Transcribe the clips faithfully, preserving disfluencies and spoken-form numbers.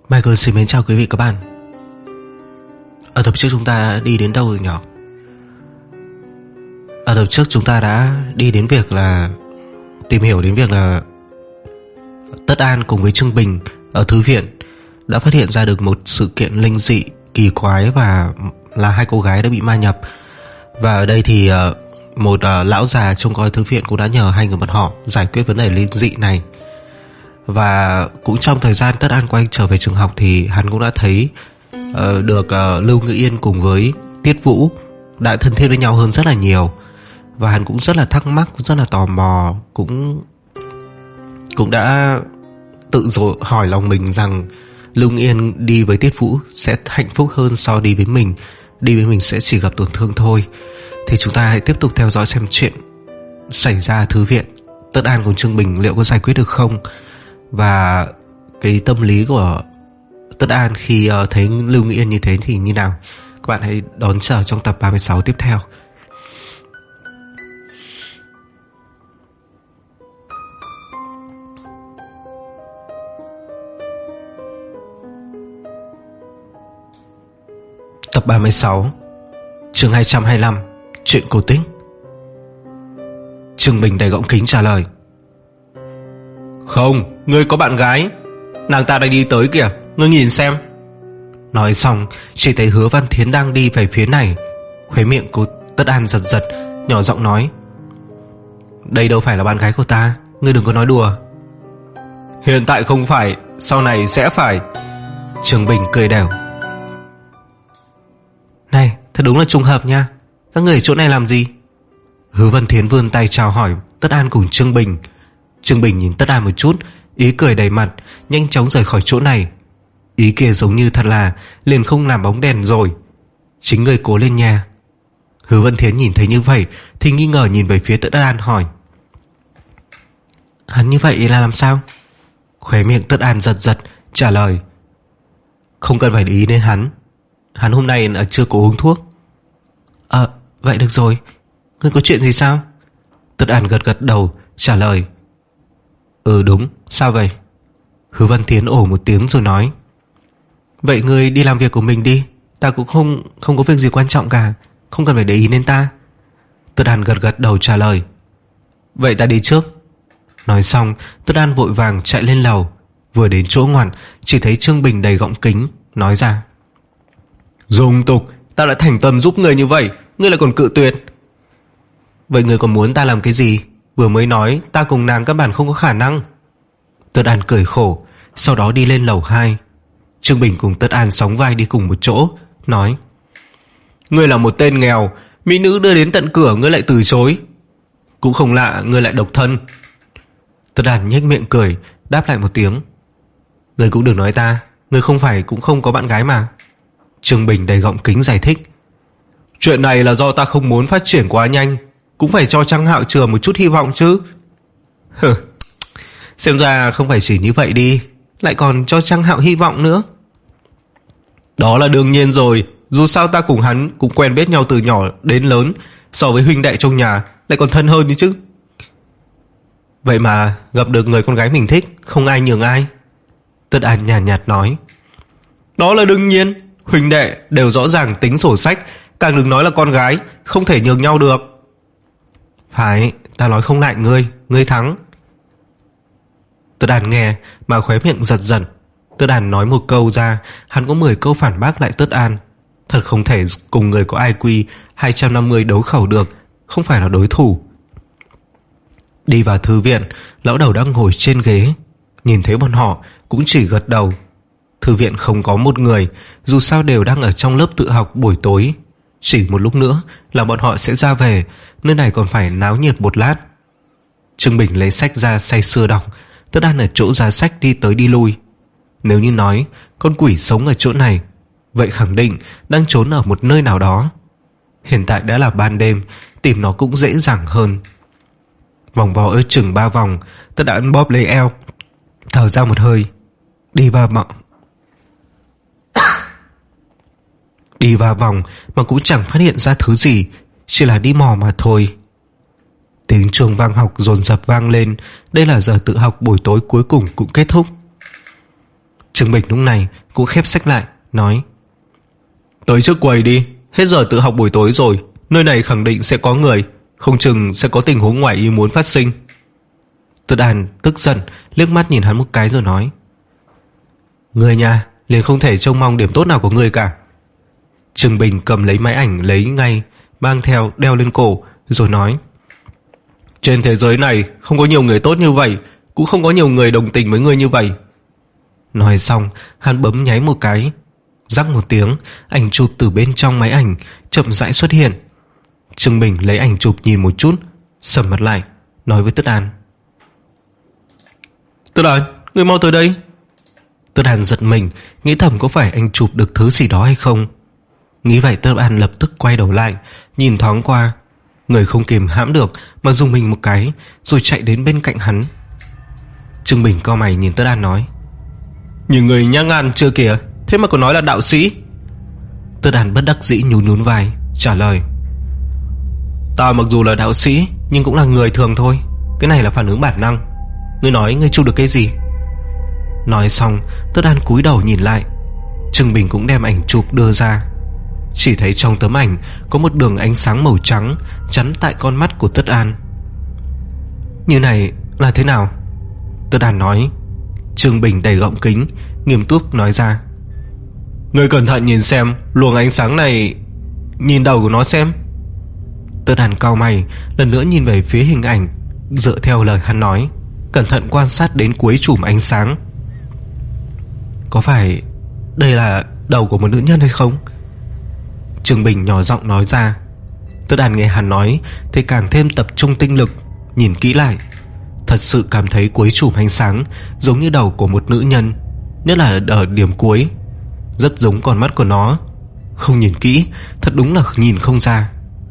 Michael xin mến chào quý vị các bạn. Ở tập trước chúng ta đã đi đến đâu rồi nhỉ? Ở tập trước chúng ta đã đi đến việc là tìm hiểu đến việc là Tất An cùng với Trương Bình ở thư viện đã phát hiện ra được một sự kiện linh dị kỳ quái, và là hai cô gái đã bị ma nhập. Và ở đây thì một lão già trông coi thư viện cũng đã nhờ hai người bọn họ giải quyết vấn đề linh dị này. Và cũng trong thời gian Tất An quay trở về trường học thì hắn cũng đã thấy uh, được uh, Lưu Ngữ Yên cùng với Tiết Vũ đã thân thiết với nhau hơn rất là nhiều. Và hắn cũng rất là thắc mắc, rất là tò mò, cũng cũng đã tự dội hỏi lòng mình rằng Lưu Ngữ Yên đi với Tiết Vũ sẽ hạnh phúc hơn so đi với mình. Đi với mình sẽ chỉ gặp tổn thương thôi. Thì chúng ta hãy tiếp tục theo dõi xem chuyện xảy ra ở thư viện. Tất An cùng Trương Bình liệu có giải quyết được không? Và cái tâm lý của Tất An khi uh, thấy Lưu Ngữ Yên như thế thì như nào? Các bạn hãy đón chờ trong tập ba mươi sáu tiếp theo. Tập ba mươi sáu, chương hai trăm hai mươi lăm, chuyện cổ tích. Trương Bình đầy gọng kính trả lời: "Không, ngươi có bạn gái, nàng ta đang đi tới kìa, ngươi nhìn xem." Nói xong chỉ thấy Hứa Văn Thiến đang đi về phía này. Khóe miệng của Tất An giật giật, nhỏ giọng nói: "Đây đâu phải là bạn gái của ta, ngươi đừng có nói đùa." "Hiện tại không phải, sau này sẽ phải." Trương Bình cười đẻo: "Này, thật đúng là trùng hợp nha, các người ở chỗ này làm gì?" Hứa Văn Thiến vươn tay chào hỏi Tất An cùng Trương Bình. Trương Bình nhìn Tất An một chút, ý cười đầy mặt, nhanh chóng rời khỏi chỗ này. Ý kia giống như thật là liền không làm bóng đèn rồi. "Chính người cố lên nha." Hứa Văn Thiến nhìn thấy như vậy thì nghi ngờ nhìn về phía Tất An hỏi: "Hắn như vậy là làm sao?" Khóe miệng Tất An giật giật trả lời: "Không cần phải để ý đến hắn. Hắn hôm nay là chưa có uống thuốc." "Ờ, vậy được rồi. Ngươi có chuyện gì sao?" Tất An gật gật đầu trả lời: "Ừ đúng, sao vậy?" Hứa Văn Thiến ồ một tiếng rồi nói: "Vậy ngươi đi làm việc của mình đi, ta cũng không không có việc gì quan trọng cả, không cần phải để ý đến ta." Tất An gật gật đầu trả lời: "Vậy ta đi trước." Nói xong Tất An vội vàng chạy lên lầu. Vừa đến chỗ ngoặt chỉ thấy Trương Bình đầy gọng kính nói ra: "Dung tục, ta đã thành tâm giúp người như vậy, ngươi lại còn cự tuyệt. Vậy ngươi còn muốn ta làm cái gì? Vừa mới nói ta cùng nàng các bạn không có khả năng." Tất An cười khổ, sau đó đi lên lầu hai. Trương Bình cùng Tất An sóng vai đi cùng một chỗ, nói: "Ngươi là một tên nghèo, mỹ nữ đưa đến tận cửa ngươi lại từ chối. Cũng không lạ ngươi lại độc thân." Tất An nhếch miệng cười, đáp lại một tiếng: "Ngươi cũng đừng nói ta, ngươi không phải cũng không có bạn gái mà." Trương Bình đầy gọng kính giải thích: "Chuyện này là do ta không muốn phát triển quá nhanh, cũng phải cho Trang Hạo chừa một chút hy vọng chứ." "Hừ, xem ra không phải chỉ như vậy đi, lại còn cho Trang Hạo hy vọng nữa." "Đó là đương nhiên rồi, dù sao ta cùng hắn cũng quen biết nhau từ nhỏ đến lớn, so với huynh đệ trong nhà lại còn thân hơn đi chứ." "Vậy mà gặp được người con gái mình thích, không ai nhường ai." Tất An nhàn nhạt, nhạt nói: "Đó là đương nhiên, huynh đệ đều rõ ràng tính sổ sách, càng đừng nói là con gái, không thể nhường nhau được." "Phải, ta nói không lại ngươi, ngươi thắng." Tất An nghe mà khóe miệng giật giật. Tất An nói một câu ra, hắn có mười câu phản bác lại Tất An. Thật không thể cùng người có i kiu hai trăm năm mươi đấu khẩu được, không phải là đối thủ. Đi vào thư viện, lão đầu đang ngồi trên ghế, nhìn thấy bọn họ cũng chỉ gật đầu. Thư viện không có một người, dù sao đều đang ở trong lớp tự học buổi tối. Chỉ một lúc nữa là bọn họ sẽ ra về, nơi này còn phải náo nhiệt một lát. Trương Bình lấy sách ra say sưa đọc. Tất An ở chỗ giá sách đi tới đi lui. Nếu như nói con quỷ sống ở chỗ này, vậy khẳng định đang trốn ở một nơi nào đó. Hiện tại đã là ban đêm, tìm nó cũng dễ dàng hơn. Vòng vo ơi chừng ba vòng, Tất An bóp lấy eo, thở ra một hơi, đi vào vòng đi vào vòng mà cũng chẳng phát hiện ra thứ gì, chỉ là đi mò mà thôi. Tiếng chuông vang học dồn dập vang lên. Đây là giờ tự học buổi tối cuối cùng cũng kết thúc. Trương Bình lúc này cũng khép sách lại, nói: Tới trước quầy đi, hết giờ tự học buổi tối rồi, nơi này khẳng định sẽ có người, không chừng sẽ có tình huống ngoài ý muốn phát sinh. Tất An tức giận liếc mắt nhìn hắn một cái rồi nói: Người nhà liền không thể trông mong điểm tốt nào của người cả. Trương Bình cầm lấy máy ảnh lấy ngay, mang theo đeo lên cổ rồi nói: Trên thế giới này không có nhiều người tốt như vậy, cũng không có nhiều người đồng tình với người như vậy. Nói xong hắn bấm nháy một cái, rắc một tiếng, ảnh chụp từ bên trong máy ảnh chậm rãi xuất hiện. Trương Bình lấy ảnh chụp nhìn một chút, sầm mặt lại, nói với Tất An: Tất An, người mau tới đây. Tất An giật mình, nghĩ thầm có phải anh chụp được thứ gì đó hay không. Nghĩ vậy Tất An lập tức quay đầu lại, nhìn thoáng qua, người không kìm hãm được mà dùng mình một cái, rồi chạy đến bên cạnh hắn. Trương Bình cau mày nhìn Tất An nói: Nhìn người nhã ngan chưa kìa, thế mà còn nói là đạo sĩ. Tất An bất đắc dĩ nhún nhún vai, trả lời: Ta mặc dù là đạo sĩ nhưng cũng là người thường thôi, cái này là phản ứng bản năng. Ngươi nói ngươi chụp được cái gì? Nói xong Tất An cúi đầu nhìn lại. Trương Bình cũng đem ảnh chụp đưa ra. Chỉ thấy trong tấm ảnh có một đường ánh sáng màu trắng chắn tại con mắt của Tất An. Như này là thế nào? Tất An nói. Trương Bình đầy gọng kính, nghiêm túc nói ra: Ngươi cẩn thận nhìn xem luồng ánh sáng này, nhìn đầu của nó xem. Tất An cau mày, lần nữa nhìn về phía hình ảnh, dựa theo lời hắn nói, cẩn thận quan sát đến cuối chùm ánh sáng. Có phải đây là đầu của một nữ nhân hay không? Trương Bình nhỏ giọng nói ra. Tất An nghe hắn nói thì càng thêm tập trung tinh lực, nhìn kỹ lại, thật sự cảm thấy cuối chùm ánh sáng giống như đầu của một nữ nhân, nhất là ở điểm cuối, rất giống con mắt của nó. Không nhìn kỹ thật đúng là nhìn không ra.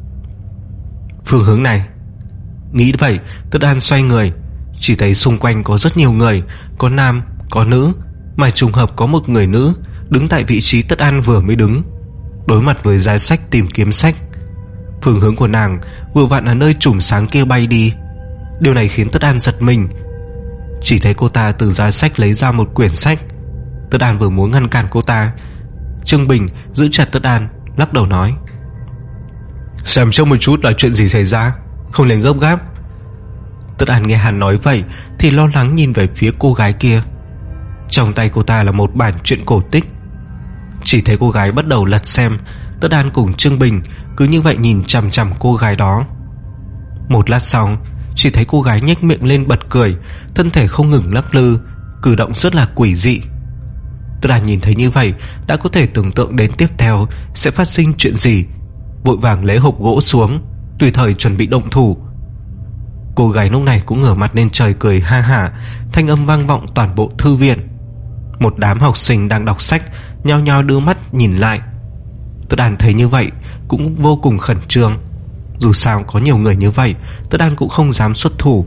Phương hướng này. Nghĩ vậy Tất An xoay người, chỉ thấy xung quanh có rất nhiều người, có nam, có nữ, mà trùng hợp có một người nữ đứng tại vị trí Tất An vừa mới đứng, đối mặt với giá sách tìm kiếm sách. Phương hướng của nàng vừa vặn ở nơi chùm sáng kia bay đi. Điều này khiến Tất An giật mình. Chỉ thấy cô ta từ giá sách lấy ra một quyển sách. Tất An vừa muốn ngăn cản cô ta, Trương Bình giữ chặt Tất An, lắc đầu nói: Xem trông một chút là chuyện gì xảy ra, không nên gấp gáp. Tất An nghe hắn nói vậy thì lo lắng nhìn về phía cô gái kia. Trong tay cô ta là một bản truyện cổ tích. Chỉ thấy cô gái bắt đầu lật xem. Tất An cùng Trương Bình cứ như vậy nhìn chằm chằm cô gái đó. Một lát sau, chỉ thấy cô gái nhếch miệng lên bật cười, thân thể không ngừng lắc lư, cử động rất là quỷ dị. Tất An nhìn thấy như vậy đã có thể tưởng tượng đến tiếp theo sẽ phát sinh chuyện gì, vội vàng lấy hộp gỗ xuống, tùy thời chuẩn bị động thủ. Cô gái lúc này cũng ngửa mặt lên trời cười ha hả, thanh âm vang vọng toàn bộ thư viện. Một đám học sinh đang đọc sách nhao nhao đưa mắt nhìn lại. Tất An thấy như vậy cũng vô cùng khẩn trương. Dù sao có nhiều người như vậy, Tất An cũng không dám xuất thủ.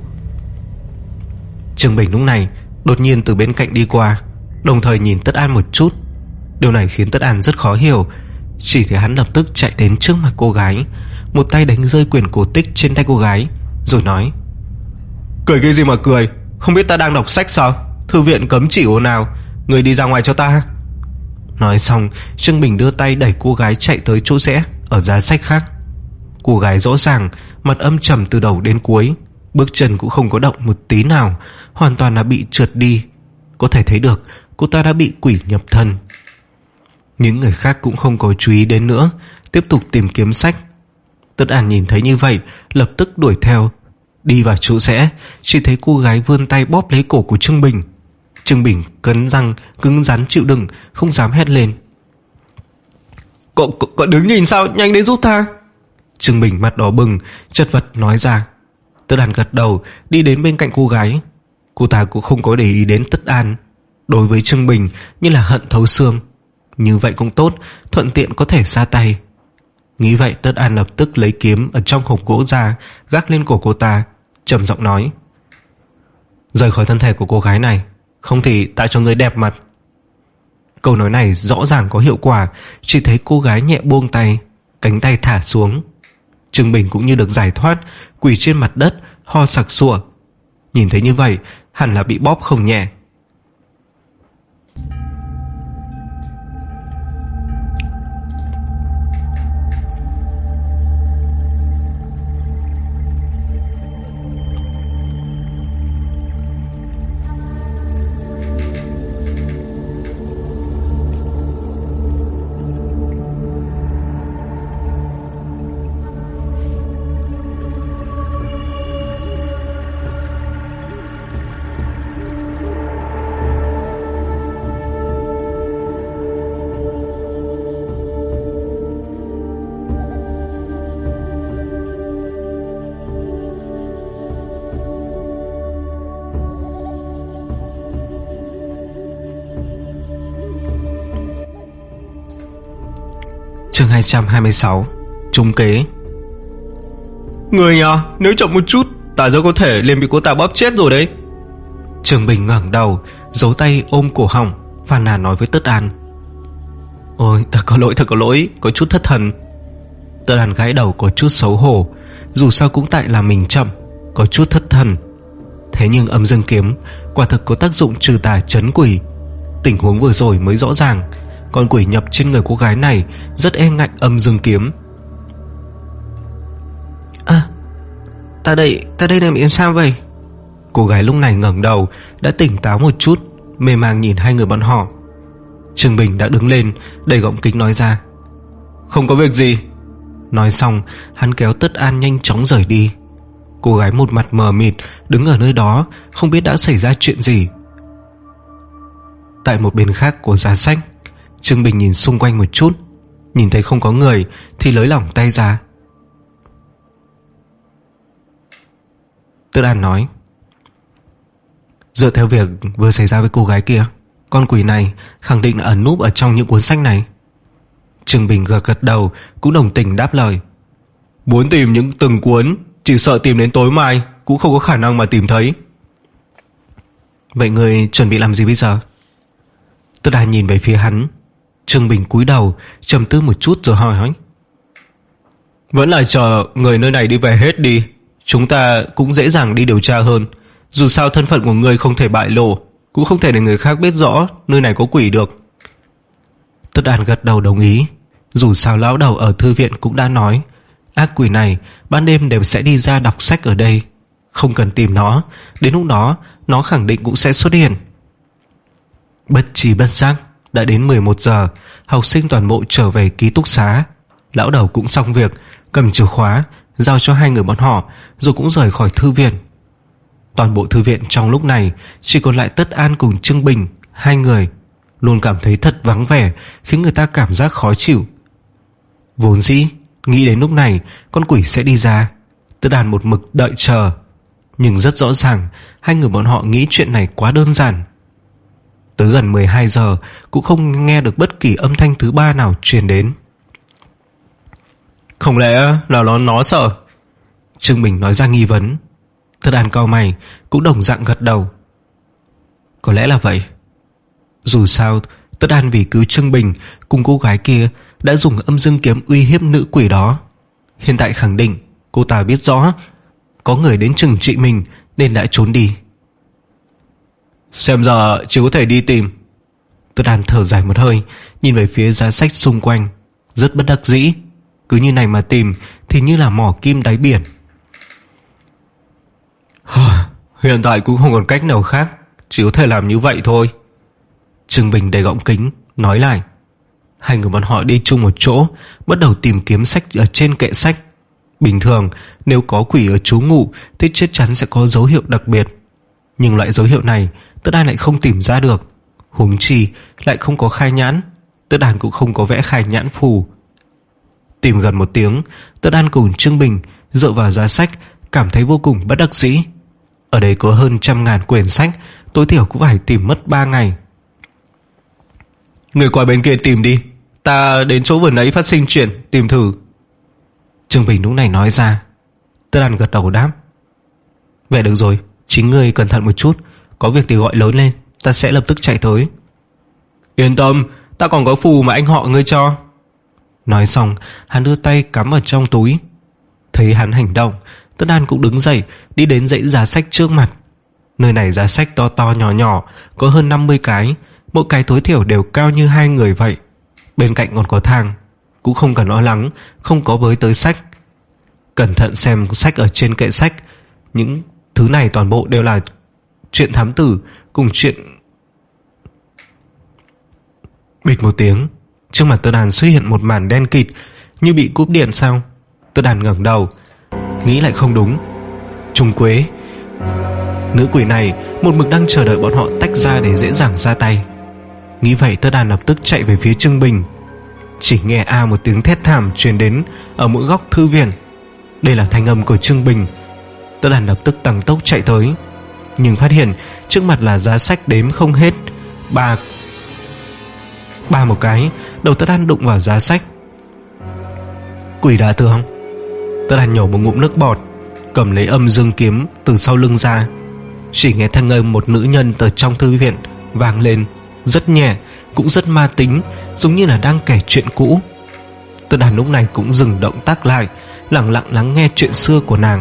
Trương Bình lúc này đột nhiên từ bên cạnh đi qua, đồng thời nhìn Tất An một chút. Điều này khiến Tất An rất khó hiểu. Chỉ thấy hắn lập tức chạy đến trước mặt cô gái, một tay đánh rơi quyển cổ tích trên tay cô gái, rồi nói: Cười cái gì mà cười, không biết ta đang đọc sách sao? Thư viện cấm chỉ ồn ào, người đi ra ngoài cho ta. Nói xong Trương Bình đưa tay đẩy cô gái chạy tới chỗ rẽ ở giá sách khác. Cô gái rõ ràng mặt âm trầm từ đầu đến cuối, bước chân cũng không có động một tí nào, hoàn toàn là bị trượt đi. Có thể thấy được cô ta đã bị quỷ nhập thân. Những người khác cũng không có chú ý đến nữa, tiếp tục tìm kiếm sách. Tất An nhìn thấy như vậy lập tức đuổi theo. Đi vào chỗ rẽ, chỉ thấy cô gái vươn tay bóp lấy cổ của Trương Bình. Trương Bình cắn răng cứng rắn chịu đựng, không dám hét lên: Cậu, cậu, cậu đứng nhìn sao, nhanh đến giúp ta. Trương Bình mặt đỏ bừng, chật vật nói ra. Tất An gật đầu, đi đến bên cạnh cô gái. Cô ta cũng không có để ý đến Tất An. Đối với Trương Bình như là hận thấu xương. Như vậy cũng tốt, thuận tiện có thể ra tay. Nghĩ vậy Tất An lập tức lấy kiếm ở trong hộp gỗ ra, gác lên cổ cô ta, trầm giọng nói: Rời khỏi thân thể của cô gái này, không thì ta cho ngươi đẹp mặt. Câu nói này rõ ràng có hiệu quả. Chỉ thấy cô gái nhẹ buông tay, cánh tay thả xuống. Trương Bình cũng như được giải thoát, quỳ trên mặt đất, ho sặc sụa. Nhìn thấy như vậy hẳn là bị bóp không nhẹ. hai trăm hai mươi sáu. Trúng kế. Người nhà, nếu chậm một chút ta rất có thể liền bị cô ta bóp chết rồi đấy. Trương Bình ngẩng đầu, giấu tay ôm cổ họng, phàn nàn nói với Tất An. Ôi, thật có lỗi, thật có lỗi, có chút thất thần. Tất An gãi đầu có chút xấu hổ, dù sao cũng tại là mình chậm, có chút thất thần. Thế nhưng âm dương kiếm quả thực có tác dụng trừ tà trấn quỷ. Tình huống vừa rồi mới rõ ràng, con quỷ nhập trên người cô gái này rất e ngại âm dương kiếm. À, ta đây, ta đây là bị sao vậy? Cô gái lúc này ngẩng đầu, đã tỉnh táo một chút, mê mang nhìn hai người bọn họ. Trương Bình đã đứng lên, đẩy gọng kính nói ra. Không có việc gì. Nói xong, hắn kéo Tất An nhanh chóng rời đi. Cô gái một mặt mờ mịt đứng ở nơi đó, không biết đã xảy ra chuyện gì. Tại một bên khác của giá sách, Trương Bình nhìn xung quanh một chút, nhìn thấy không có người thì nới lỏng tay ra. Tất An nói, dựa theo việc vừa xảy ra với cô gái kia, con quỷ này khẳng định là ẩn núp ở trong những cuốn sách này. Trương Bình gật gật đầu, cũng đồng tình đáp lời. Muốn tìm những từng cuốn, chỉ sợ tìm đến tối mai cũng không có khả năng mà tìm thấy. Vậy người chuẩn bị làm gì bây giờ? Tất An nhìn về phía hắn. Trương Bình cúi đầu trầm tư một chút rồi hỏi hỏi. Vẫn là chờ người nơi này đi về hết đi, chúng ta cũng dễ dàng đi điều tra hơn. Dù sao thân phận của người không thể bại lộ, cũng không thể để người khác biết rõ nơi này có quỷ được. Tất An gật đầu đồng ý. Dù sao lão đầu ở thư viện cũng đã nói, ác quỷ này ban đêm đều sẽ đi ra đọc sách ở đây, không cần tìm nó, đến lúc đó nó khẳng định cũng sẽ xuất hiện. Bất tri bất giác đã đến mười một giờ, học sinh toàn bộ trở về ký túc xá. Lão đầu cũng xong việc, cầm chìa khóa giao cho hai người bọn họ, rồi cũng rời khỏi thư viện. Toàn bộ thư viện trong lúc này chỉ còn lại Tất An cùng Trương Bình, hai người, luôn cảm thấy thật vắng vẻ, khiến người ta cảm giác khó chịu. Vốn dĩ nghĩ đến lúc này con quỷ sẽ đi ra, Tất An một mực đợi chờ, nhưng rất rõ ràng hai người bọn họ nghĩ chuyện này quá đơn giản. Tới gần mười hai giờ cũng không nghe được bất kỳ âm thanh thứ ba nào truyền đến. Không lẽ là nó nó sợ? Trương Bình nói ra nghi vấn. Tất An cau mày, cũng đồng dạng gật đầu. Có lẽ là vậy. Dù sao Tất An vì cứu Trương Bình cùng cô gái kia đã dùng âm dương kiếm uy hiếp nữ quỷ đó. Hiện tại khẳng định cô ta biết rõ có người đến trừng trị mình nên đã trốn đi. Xem ra chỉ có thể đi tìm. Tất An thở dài một hơi, nhìn về phía giá sách xung quanh, rất bất đắc dĩ. Cứ như này mà tìm thì như là mỏ kim đáy biển. Hiện tại cũng không còn cách nào khác, chỉ có thể làm như vậy thôi. Trương Bình đầy gọng kính nói lại. Hai người bọn họ đi chung một chỗ, bắt đầu tìm kiếm sách ở trên kệ sách. Bình thường nếu có quỷ ở trú ngụ thì chắc chắn sẽ có dấu hiệu đặc biệt, nhưng loại dấu hiệu này Tất An lại không tìm ra được. Huống chi lại không có khai nhãn, Tất An cũng không có vẽ khai nhãn phù. Tìm gần một tiếng, Tất An cùng Trương Bình dựa vào giá sách, cảm thấy vô cùng bất đắc dĩ. Ở đây có hơn trăm ngàn quyển sách, tối thiểu cũng phải tìm mất ba ngày. Người qua bên kia tìm đi, ta đến chỗ vừa nãy phát sinh chuyện tìm thử. Trương Bình lúc này nói ra. Tất An gật đầu đáp. Vậy được rồi, chính ngươi cẩn thận một chút, có việc thì gọi lớn lên, ta sẽ lập tức chạy tới. Yên tâm, ta còn có phù mà anh họ ngươi cho. Nói xong, hắn đưa tay cắm vào trong túi. Thấy hắn hành động, Tất An cũng đứng dậy, đi đến dãy giá sách trước mặt. Nơi này giá sách to to nhỏ nhỏ, có hơn năm mươi cái, mỗi cái tối thiểu đều cao như hai người vậy. Bên cạnh còn có thang, cũng không cần lo lắng không có với tới sách. Cẩn thận xem sách ở trên kệ sách, những thứ này toàn bộ đều là truyện thám tử cùng chuyện. Bịch một tiếng, trước mặt Tất An xuất hiện một màn đen kịt, như bị cúp điện sao. Tất An ngẩng đầu, nghĩ lại không đúng. Trung Quế, nữ quỷ này một mực đang chờ đợi bọn họ tách ra để dễ dàng ra tay. Nghĩ vậy Tất An lập tức chạy về phía Trương Bình. Chỉ nghe a một tiếng thét thảm truyền đến ở mỗi góc thư viện. Đây là thanh âm của Trương Bình. Tất An lập tức tăng tốc chạy tới, nhưng phát hiện trước mặt là giá sách đếm không hết. Ba Ba một cái, đầu Tất An đụng vào giá sách. Quỷ đả tường. Tất Hàn nhổ một ngụm nước bọt, cầm lấy âm dương kiếm từ sau lưng ra. Chỉ nghe thanh âm một nữ nhân từ trong thư viện vang lên, rất nhẹ, cũng rất ma tính, giống như là đang kể chuyện cũ. Tất Hàn lúc này cũng dừng động tác lại, lặng lặng lắng nghe chuyện xưa của nàng.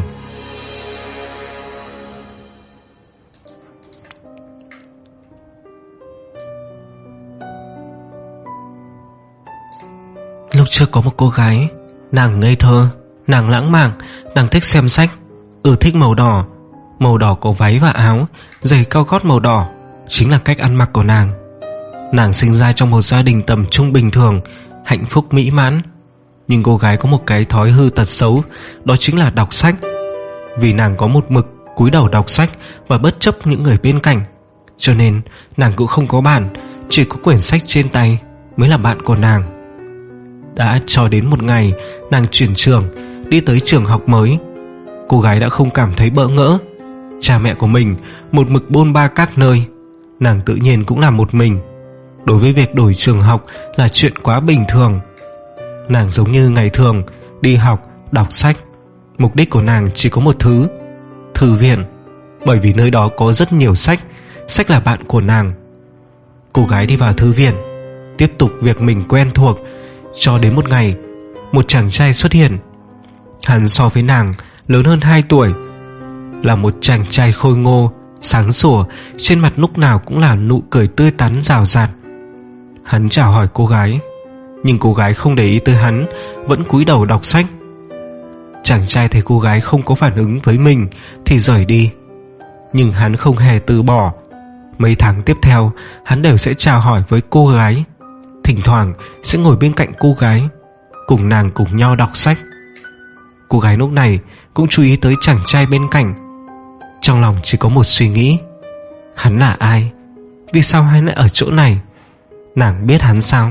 Lúc trước có một cô gái, nàng ngây thơ, nàng lãng mạn, nàng thích xem sách, ừ thích màu đỏ. Màu đỏ có váy và áo, giày cao gót màu đỏ, chính là cách ăn mặc của nàng. Nàng sinh ra trong một gia đình tầm trung bình thường, hạnh phúc mỹ mãn. Nhưng cô gái có một cái thói hư tật xấu, đó chính là đọc sách. Vì nàng có một mực cúi đầu đọc sách và bất chấp những người bên cạnh, cho nên nàng cũng không có bạn, chỉ có quyển sách trên tay mới là bạn của nàng. Đã cho đến một ngày nàng chuyển trường, đi tới trường học mới, cô gái đã không cảm thấy bỡ ngỡ. Cha mẹ của mình một mực bôn ba các nơi, nàng tự nhiên cũng làm một mình. Đối với việc đổi trường học là chuyện quá bình thường. Nàng giống như ngày thường đi học, đọc sách. Mục đích của nàng chỉ có một thứ: thư viện. Bởi vì nơi đó có rất nhiều sách, sách là bạn của nàng. Cô gái đi vào thư viện, tiếp tục việc mình quen thuộc, cho đến một ngày, một chàng trai xuất hiện. Hắn so với nàng lớn hơn hai tuổi, là một chàng trai khôi ngô, sáng sủa, trên mặt lúc nào cũng là nụ cười tươi tắn rào rạt. Hắn chào hỏi cô gái, nhưng cô gái không để ý tới hắn, vẫn cúi đầu đọc sách. Chàng trai thấy cô gái không có phản ứng với mình thì rời đi, nhưng hắn không hề từ bỏ. Mấy tháng tiếp theo, hắn đều sẽ chào hỏi với cô gái, thỉnh thoảng sẽ ngồi bên cạnh cô gái, cùng nàng cùng nhau đọc sách. Cô gái lúc này cũng chú ý tới chàng trai bên cạnh. Trong lòng chỉ có một suy nghĩ: hắn là ai? Vì sao hắn lại ở chỗ này? Nàng biết hắn sao?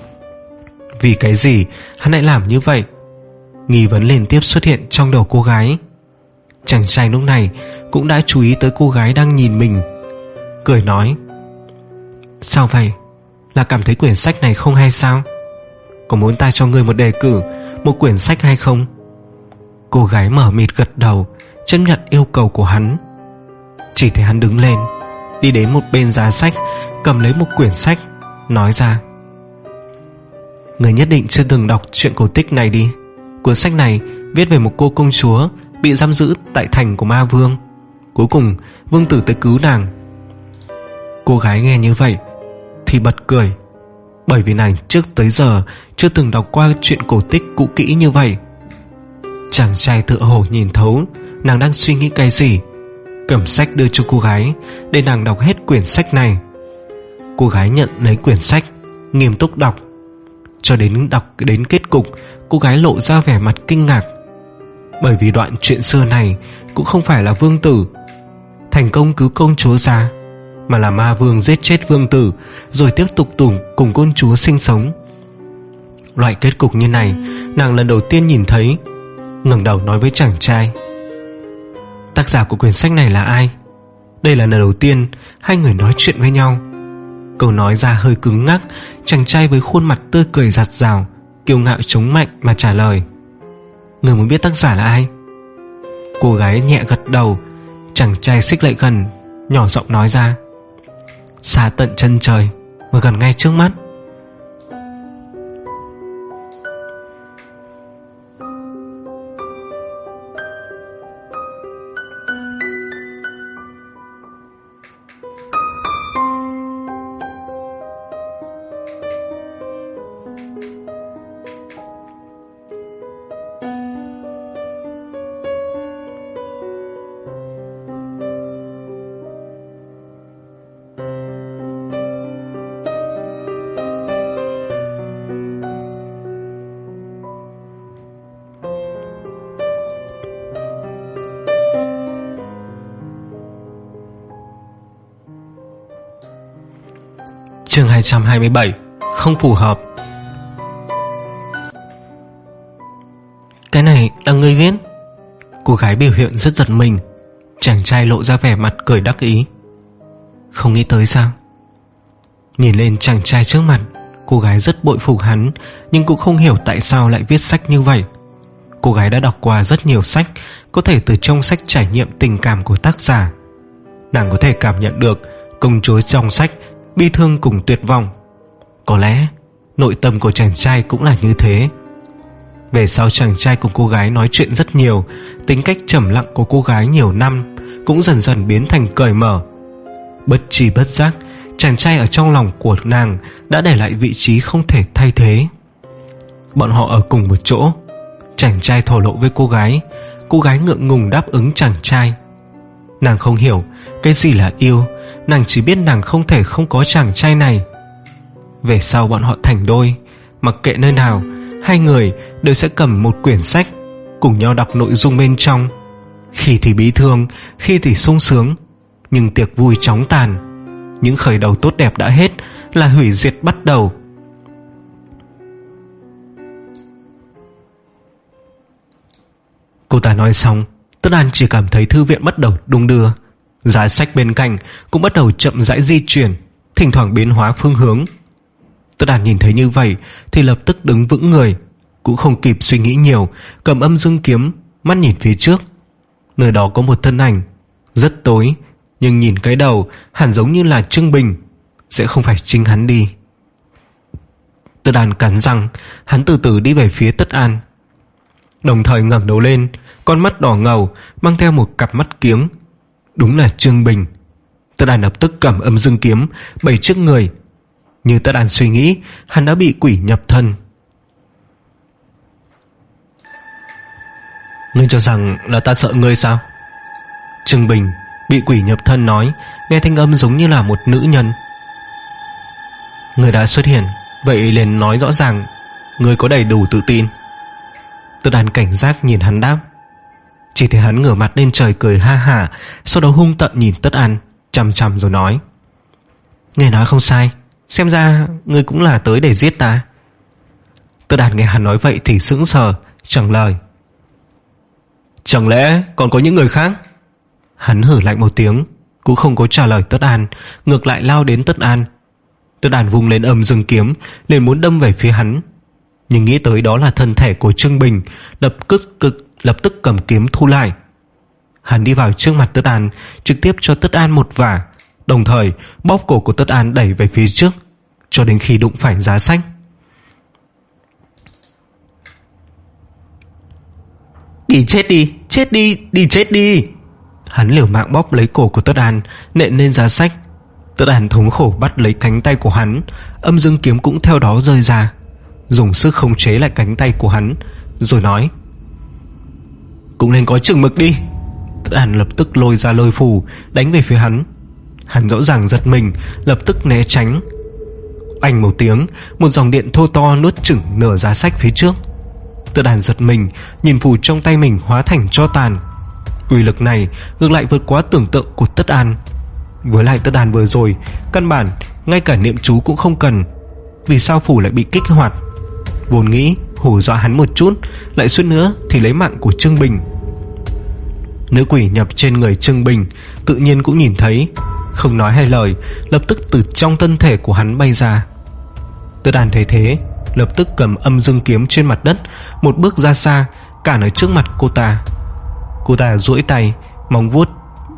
Vì cái gì hắn lại làm như vậy? Nghi vấn liên tiếp xuất hiện trong đầu cô gái. Chàng trai lúc này cũng đã chú ý tới cô gái đang nhìn mình, cười nói: sao vậy? Là cảm thấy quyển sách này không hay sao? Có muốn ta cho ngươi một đề cử, một quyển sách hay không? Cô gái mở mịt gật đầu, chấp nhận yêu cầu của hắn. Chỉ thấy hắn đứng lên, đi đến một bên giá sách, cầm lấy một quyển sách, nói ra: người nhất định chưa từng đọc chuyện cổ tích này đi. Cuốn sách này viết về một cô công chúa bị giam giữ tại thành của ma vương. Cuối cùng vương tử tới cứu nàng. Cô gái nghe như vậy thì bật cười, bởi vì nàng trước tới giờ chưa từng đọc qua chuyện cổ tích cũ kỹ như vậy. Chàng trai tựa hồ nhìn thấu nàng đang suy nghĩ cái gì, cầm sách đưa cho cô gái để nàng đọc hết quyển sách này. Cô gái nhận lấy quyển sách, nghiêm túc đọc. Cho đến đọc đến kết cục, cô gái lộ ra vẻ mặt kinh ngạc, bởi vì đoạn chuyện xưa này cũng không phải là vương tử thành công cứu công chúa ra, mà là ma vương giết chết vương tử rồi tiếp tục tùng cùng công chúa sinh sống. Loại kết cục như này nàng lần đầu tiên nhìn thấy. Ngẩng đầu nói với chàng trai: tác giả của quyển sách này là ai? Đây là lần đầu tiên hai người nói chuyện với nhau. Câu nói ra hơi cứng ngắc. Chàng trai với khuôn mặt tươi cười rạt rào, kiêu ngạo chống mạnh mà trả lời: người muốn biết tác giả là ai? Cô gái nhẹ gật đầu. Chàng trai xích lại gần, nhỏ giọng nói ra: xa tận chân trời mà gần ngay trước mắt. Chương hai trăm hai mươi bảy. Không phù hợp. Cái này là ngươi viết? Cô gái biểu hiện rất giật mình. Chàng trai lộ ra vẻ mặt cười đắc ý: không nghĩ tới sao? Nhìn lên chàng trai trước mặt, cô gái rất bội phục hắn, nhưng cũng không hiểu tại sao lại viết sách như vậy. Cô gái đã đọc qua rất nhiều sách, có thể từ trong sách trải nghiệm tình cảm của tác giả. Nàng có thể cảm nhận được công chúa trong sách bi thương cùng tuyệt vọng. Có lẽ nội tâm của chàng trai cũng là như thế. Về sau chàng trai cùng cô gái nói chuyện rất nhiều. Tính cách trầm lặng của cô gái nhiều năm cũng dần dần biến thành cởi mở. Bất tri bất giác, chàng trai ở trong lòng của nàng đã để lại vị trí không thể thay thế. Bọn họ ở cùng một chỗ. Chàng trai thổ lộ với cô gái, cô gái ngượng ngùng đáp ứng chàng trai. Nàng không hiểu cái gì là yêu, nàng chỉ biết nàng không thể không có chàng trai này. Về sau bọn họ thành đôi. Mặc kệ nơi nào, hai người đều sẽ cầm một quyển sách, cùng nhau đọc nội dung bên trong. Khi thì bí thương, khi thì sung sướng. Nhưng tiệc vui chóng tàn. Những khởi đầu tốt đẹp đã hết, là hủy diệt bắt đầu. Cô ta nói xong, Tất An chỉ cảm thấy thư viện bắt đầu đung đưa. Giá sách bên cạnh cũng bắt đầu chậm rãi di chuyển, thỉnh thoảng biến hóa phương hướng. Tất An nhìn thấy như vậy thì lập tức đứng vững người, cũng không kịp suy nghĩ nhiều, cầm âm dương kiếm, mắt nhìn phía trước. Nơi đó có một thân ảnh, rất tối, nhưng nhìn cái đầu hẳn giống như là Trương Bình. Sẽ không phải chính hắn đi. Tất An cắn răng, hắn từ từ đi về phía Tất An, đồng thời ngẩng đầu lên, con mắt đỏ ngầu, mang theo một cặp mắt kiếng. Đúng là Trương Bình. Tất An lập tức cầm âm dương kiếm bày trước người. Như Tất An suy nghĩ, hắn đã bị quỷ nhập thân. Ngươi cho rằng là ta sợ ngươi sao? Trương Bình bị quỷ nhập thân nói, nghe thanh âm giống như là một nữ nhân. Ngươi đã xuất hiện, vậy liền nói rõ ràng ngươi có đầy đủ tự tin. Tất An cảnh giác nhìn hắn đáp. Chỉ thấy hắn ngửa mặt lên trời cười ha hả, sau đó hung tợn nhìn Tất An chằm chằm rồi nói: Nghe nói không sai, xem ra ngươi cũng là tới để giết ta. Tất An nghe hắn nói vậy thì sững sờ, chẳng lời. Chẳng lẽ còn có những người khác? Hắn hử lạnh một tiếng, cũng không có trả lời Tất An, ngược lại lao đến Tất An. Tất An vung lên âm dương kiếm, liền muốn đâm về phía hắn, nhưng nghĩ tới đó là thân thể của Trương Bình, lập tức cực lập tức cầm kiếm thu lại. Hắn đi vào trước mặt Tất An, trực tiếp cho Tất An một vả, đồng thời bóp cổ của Tất An đẩy về phía trước, cho đến khi đụng phải giá sách. Đi chết đi, chết đi, đi chết đi. Hắn liều mạng bóp lấy cổ của Tất An, nện lên giá sách. Tất An thống khổ bắt lấy cánh tay của hắn, âm dương kiếm cũng theo đó rơi ra, dùng sức khống chế lại cánh tay của hắn, rồi nói: Cũng nên có chừng mực đi. Tất An lập tức lôi ra lôi phù đánh về phía hắn. Hắn rõ ràng giật mình, lập tức né tránh. Oanh một tiếng, một dòng điện thô to nuốt chửng nửa giá sách phía trước. Tất An giật mình, nhìn phù trong tay mình hóa thành tro tàn. Uy lực này ngược lại vượt quá tưởng tượng của Tất An. Với lại Tất An vừa rồi căn bản ngay cả niệm chú cũng không cần. Vì sao phù lại bị kích hoạt? Vốn nghĩ hù dọa hắn một chút, lại suýt nữa thì lấy mạng của Trương Bình. Nữ quỷ nhập trên người Trương Bình tự nhiên cũng nhìn thấy, không nói hai lời, lập tức từ trong thân thể của hắn bay ra. Tất An thấy thế, lập tức cầm âm dương kiếm trên mặt đất, một bước ra xa, cản ở trước mặt cô ta. Cô ta duỗi tay, móng vuốt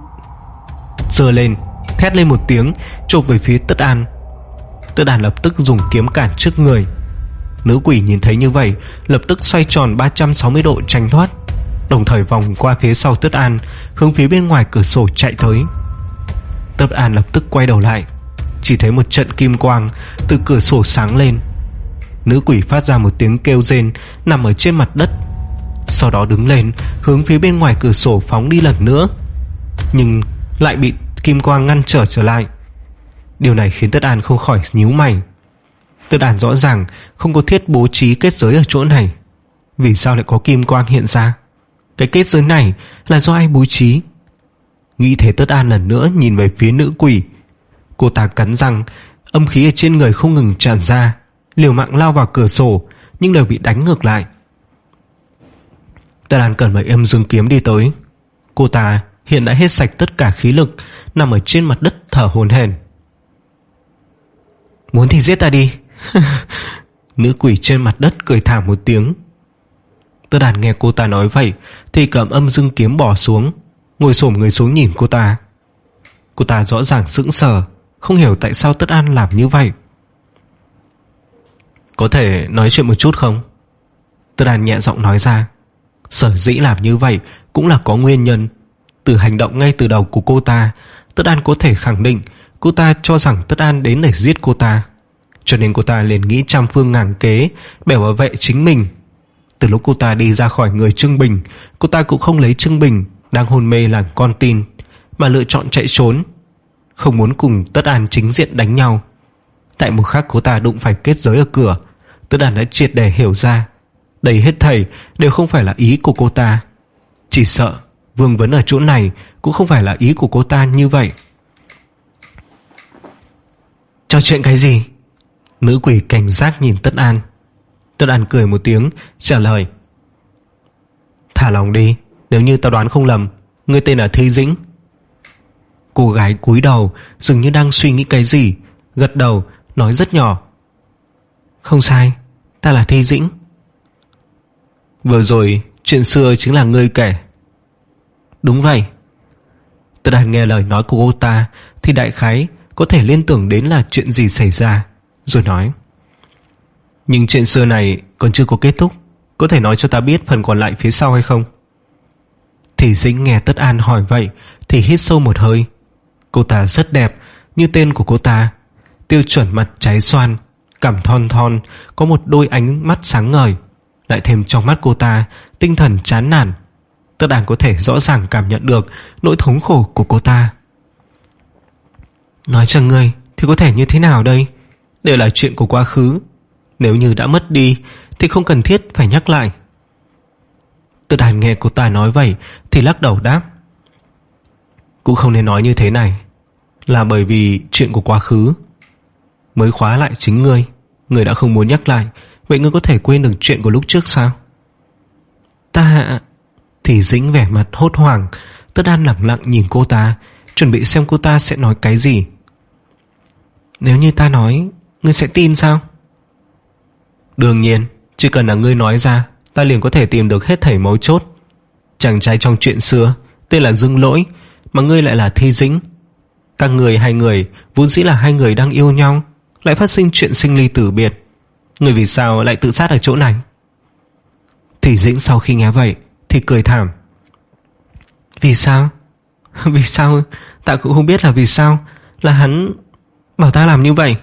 giơ lên, thét lên một tiếng, chộp về phía Tất An. Tất An lập tức dùng kiếm cản trước người. Nữ quỷ nhìn thấy như vậy, lập tức xoay tròn ba trăm sáu mươi độ tránh thoát, đồng thời vòng qua phía sau Tất An, hướng phía bên ngoài cửa sổ chạy tới. Tất An lập tức quay đầu lại, chỉ thấy một trận kim quang từ cửa sổ sáng lên. Nữ quỷ phát ra một tiếng kêu rên, nằm ở trên mặt đất, sau đó đứng lên, hướng phía bên ngoài cửa sổ phóng đi lần nữa, nhưng lại bị kim quang ngăn trở trở lại. Điều này khiến Tất An không khỏi nhíu mày. Tất An rõ ràng không có thiết bố trí kết giới ở chỗ này, vì sao lại có kim quang hiện ra? Cái kết giới này là do ai bố trí? Nghĩ thế, Tất An lần nữa nhìn về phía nữ quỷ. Cô ta cắn răng, âm khí ở trên người không ngừng tràn ra, liều mạng lao vào cửa sổ, nhưng đều bị đánh ngược lại. Tất An cần mấy âm dương kiếm đi tới. Cô ta hiện đã hết sạch tất cả khí lực, nằm ở trên mặt đất thở hổn hển. Muốn thì giết ta đi. Nữ quỷ trên mặt đất cười thảm một tiếng. Tất Đàn nghe cô ta nói vậy thì cầm âm dương kiếm bỏ xuống, ngồi xổm người xuống nhìn cô ta. Cô ta rõ ràng sững sờ, không hiểu tại sao Tất An làm như vậy. Có thể nói chuyện một chút không? Tất An nhẹ giọng nói ra. Sở dĩ làm như vậy cũng là có nguyên nhân. Từ hành động ngay từ đầu của cô ta, Tất An có thể khẳng định cô ta cho rằng Tất An đến để giết cô ta, cho nên cô ta liền nghĩ trăm phương ngàn kế để bảo vệ chính mình. Từ lúc cô ta đi ra khỏi người Trương Bình, cô ta cũng không lấy Trương Bình đang hôn mê làm con tin, mà lựa chọn chạy trốn, không muốn cùng Tất An chính diện đánh nhau. Tại một khắc cô ta đụng phải kết giới ở cửa, Tất An đã triệt để hiểu ra đây hết thảy đều không phải là ý của cô ta. Chỉ sợ vương vấn ở chỗ này cũng không phải là ý của cô ta như vậy. Trò chuyện cái gì? Nữ quỷ cảnh giác nhìn Tất An. Tất An cười một tiếng trả lời. Thả lòng đi, nếu như tao đoán không lầm, ngươi tên là Thi Dĩnh. Cô gái cúi đầu dường như đang suy nghĩ cái gì, gật đầu nói rất nhỏ. Không sai, ta là Thi Dĩnh. Vừa rồi chuyện xưa chính là ngươi kể. Đúng vậy. Tất An nghe lời nói của cô ta thì đại khái có thể liên tưởng đến là chuyện gì xảy ra, rồi nói. Nhưng chuyện xưa này còn chưa có kết thúc, có thể nói cho ta biết phần còn lại phía sau hay không? Thì Dĩnh nghe Tất An hỏi vậy thì hít sâu một hơi. Cô ta rất đẹp, như tên của cô ta, tiêu chuẩn mặt trái xoan, cằm thon thon, có một đôi ánh mắt sáng ngời, lại thêm trong mắt cô ta tinh thần chán nản. Tất An có thể rõ ràng cảm nhận được nỗi thống khổ của cô ta. Nói cho ngươi thì có thể như thế nào đây? Đều là chuyện của quá khứ, nếu như đã mất đi thì không cần thiết phải nhắc lại. Tất An nghe cô ta nói vậy thì lắc đầu đáp. Cũng không nên nói như thế này. Là bởi vì chuyện của quá khứ mới khóa lại chính ngươi. Ngươi đã không muốn nhắc lại, vậy ngươi có thể quên được chuyện của lúc trước sao? Ta... Thì Dĩnh vẻ mặt hốt hoảng. Tất An lặng lặng nhìn cô ta, chuẩn bị xem cô ta sẽ nói cái gì. Nếu như ta nói, ngươi sẽ tin sao? Đương nhiên, chỉ cần là ngươi nói ra, ta liền có thể tìm được hết thảy mấu chốt. Chàng trai trong chuyện xưa tên là Dương Lỗi, mà ngươi lại là Thi Dĩnh. Các người hai người vốn dĩ là hai người đang yêu nhau, lại phát sinh chuyện sinh ly tử biệt. Ngươi vì sao lại tự sát ở chỗ này? Thi Dĩnh sau khi nghe vậy thì cười thảm. Vì sao? Vì sao? Ta cũng không biết là vì sao. Là hắn bảo ta làm như vậy.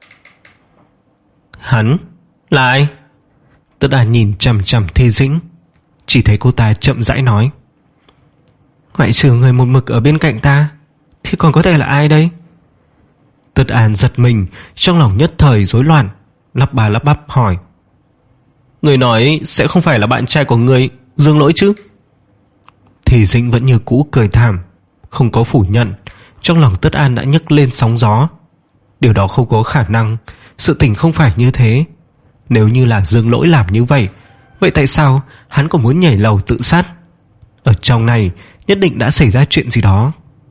Hắn? Là ai? Tất An nhìn chằm chằm Thi Dĩnh, chỉ thấy cô ta chậm rãi nói. Ngoại trừ người một mực ở bên cạnh ta thì còn có thể là ai đây? Tất An giật mình, trong lòng nhất thời rối loạn, lắp ba lắp bắp hỏi. Người nói sẽ không phải là bạn trai của người Dương Lỗi chứ? Thì Dĩnh vẫn như cũ cười thảm, không có phủ nhận. Trong lòng Tất An đã nhấc lên sóng gió. Điều đó không có khả năng, sự tình không phải như thế. Nếu như là Dương Lỗi làm như vậy, vậy tại sao hắn còn muốn nhảy lầu tự sát? Ở trong này nhất định đã xảy ra chuyện gì đó.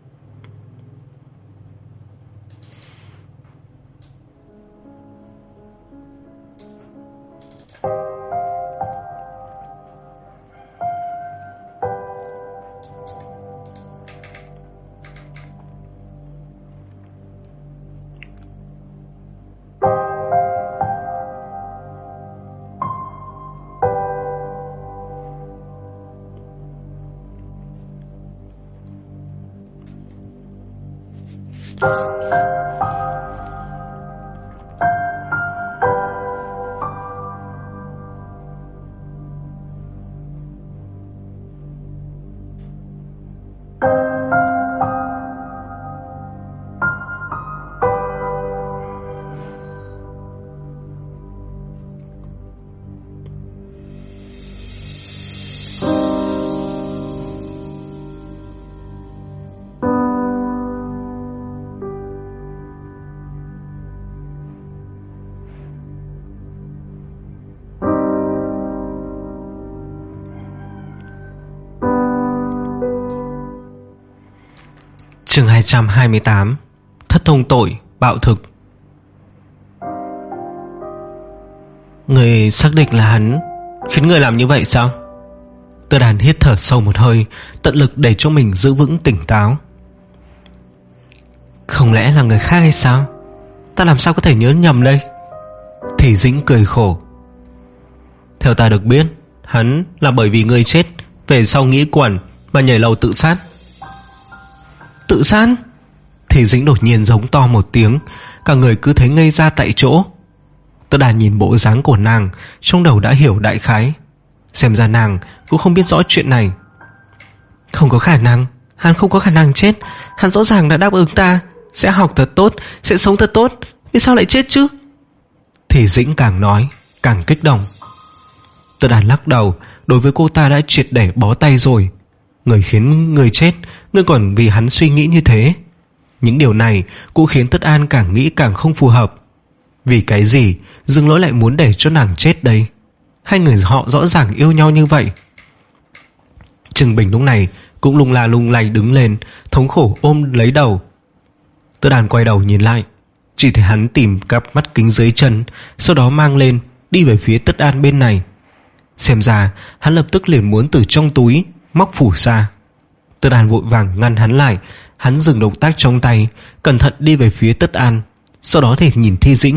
Chương hai trăm hai mươi tám. Thất thông tội, bạo thực. Người xác định là hắn khiến người làm như vậy sao? Tơ Đàn hít thở sâu một hơi, tận lực để cho mình giữ vững tỉnh táo. Không lẽ là người khác hay sao? Ta làm sao có thể nhớ nhầm đây? Thì Dĩnh cười khổ. Theo ta được biết, hắn là bởi vì ngươi chết, về sau nghĩ quẩn mà nhảy lầu tự sát. Tự sát? Thì Dĩnh đột nhiên giống to một tiếng, cả người cứ thấy ngây ra tại chỗ. Tơ Đàn nhìn bộ dáng của nàng, trong đầu đã hiểu đại khái. Xem ra nàng cũng không biết rõ chuyện này. Không có khả năng, hắn không có khả năng chết. Hắn rõ ràng đã đáp ứng ta sẽ học thật tốt, sẽ sống thật tốt, vì sao lại chết chứ? Thì Dĩnh càng nói càng kích động. Tơ Đàn lắc đầu, đối với cô ta đã triệt để bó tay rồi. Người khiến người chết, người còn vì hắn suy nghĩ như thế. Những điều này cũng khiến Tất An càng nghĩ càng không phù hợp. Vì cái gì Dương Lỗi lại muốn để cho nàng chết đây? Hai người họ rõ ràng yêu nhau như vậy. Trừng Bình lúc này cũng lung la lung lay đứng lên, thống khổ ôm lấy đầu. Tơ Đàn quay đầu nhìn lại, chỉ thấy hắn tìm cặp mắt kính dưới chân, sau đó mang lên đi về phía Tất An bên này. Xem ra hắn lập tức liền muốn từ trong túi móc phù sa. Tơ Đàn vội vàng ngăn hắn lại. Hắn dừng động tác trong tay, cẩn thận đi về phía Tất An, sau đó thì nhìn Thi Dĩnh.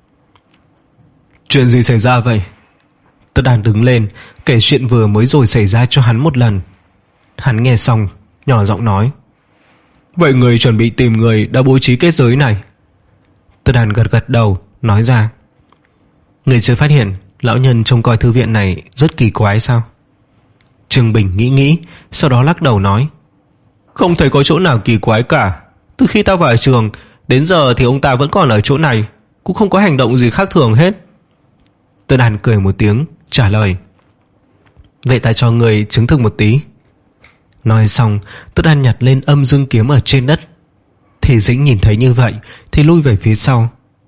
Chuyện gì xảy ra vậy? Tất An đứng lên, kể chuyện vừa mới rồi xảy ra cho hắn một lần. Hắn nghe xong nhỏ giọng nói, vậy người chuẩn bị tìm người đã bố trí kết giới này? Tất An gật gật đầu, nói ra, người chưa phát hiện lão nhân trông coi thư viện này rất kỳ quái sao? Trương Bình nghĩ nghĩ, sau đó lắc đầu nói, không thấy có chỗ nào kỳ quái cả. Từ khi ta vào trường đến giờ thì ông ta vẫn còn ở chỗ này, cũng không có hành động gì khác thường hết. Tơ Đàn cười một tiếng trả lời, vậy ta cho người chứng thực một tí. Nói xong, Tơ Đàn nhặt lên âm dương kiếm ở trên đất. Thì Dĩnh nhìn thấy như vậy thì lui về phía sau.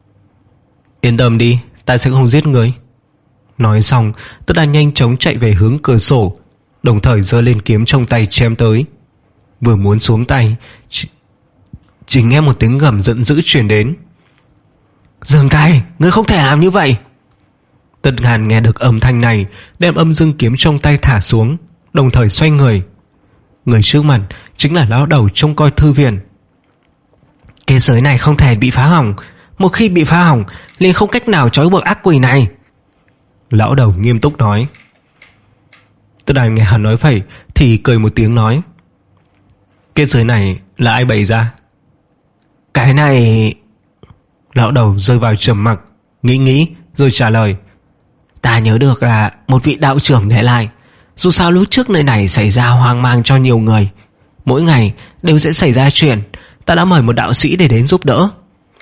Yên tâm đi, ta sẽ không giết người. Nói xong, Tơ Đàn nhanh chóng chạy về hướng cửa sổ, đồng thời giơ lên kiếm trong tay chém tới. Vừa muốn xuống tay, chỉ, chỉ nghe một tiếng gầm giận dữ truyền đến. Dương Cai, ngươi không thể làm như vậy. Tất Ngàn nghe được âm thanh này, đem âm dương kiếm trong tay thả xuống, đồng thời xoay người. Người trước mặt chính là lão đầu trông coi thư viện. Kết giới này không thể bị phá hỏng, một khi bị phá hỏng liền không cách nào trói buộc ác quỷ này. Lão đầu nghiêm túc nói. Tất Đàn nghe hắn nói vậy thì cười một tiếng nói, kết giới này là ai bày ra? Cái này... Lão đầu rơi vào trầm mặc, nghĩ nghĩ rồi trả lời, ta nhớ được là một vị đạo trưởng để lại. Dù sao lúc trước nơi này xảy ra hoang mang cho nhiều người, mỗi ngày đều sẽ xảy ra chuyện. Ta đã mời một đạo sĩ để đến giúp đỡ.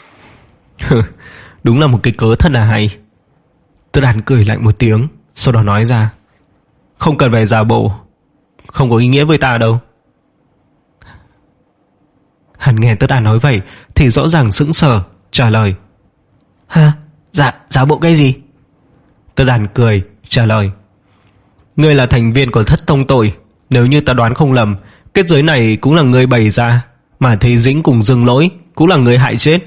Đúng là một cái cớ thật là hay. Tất Đàn cười lạnh một tiếng, sau đó nói ra, không cần phải giả bộ, không có ý nghĩa với ta đâu. Hắn nghe Tất Đàn nói vậy thì rõ ràng sững sờ, trả lời, hả? Giả, giả bộ cái gì? Tất Đàn cười trả lời, ngươi là thành viên của Thất Tông Tội. Nếu như ta đoán không lầm, kết giới này cũng là ngươi bày ra, mà Thi Dĩnh cùng Dương Lỗi cũng là ngươi hại chết.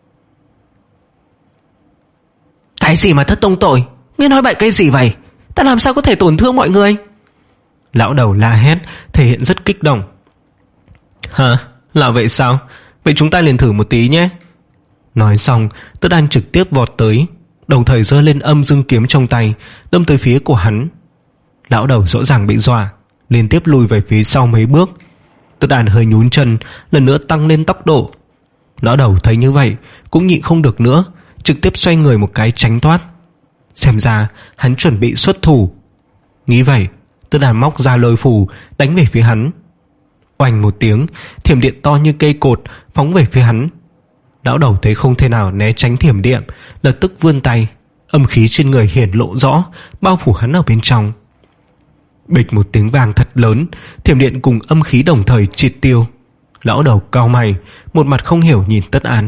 Cái gì mà Thất Tông Tội? Ngươi nói bậy cái gì vậy? Ta làm sao có thể tổn thương mọi người? Lão đầu la hét, thể hiện rất kích động. Hả? Là vậy sao? Vậy chúng ta liền thử một tí nhé. Nói xong, Tất Đan trực tiếp vọt tới, đồng thời giơ lên âm dương kiếm trong tay, đâm tới phía của hắn. Lão đầu rõ ràng bị dọa, liên tiếp lùi về phía sau mấy bước. Tất Đan hơi nhún chân, lần nữa tăng lên tốc độ. Lão đầu thấy như vậy cũng nhịn không được nữa, trực tiếp xoay người một cái tránh thoát. Xem ra hắn chuẩn bị xuất thủ. Nghĩ vậy, Tất Đan móc ra lôi phù đánh về phía hắn. Oanh một tiếng, thiểm điện to như cây cột phóng về phía hắn. Lão đầu thấy không thể nào né tránh thiểm điện, lập tức vươn tay, âm khí trên người hiển lộ rõ, bao phủ hắn ở bên trong. Bịch một tiếng vàng thật lớn, thiểm điện cùng âm khí đồng thời triệt tiêu. Lão đầu cau mày, một mặt không hiểu nhìn Tất An.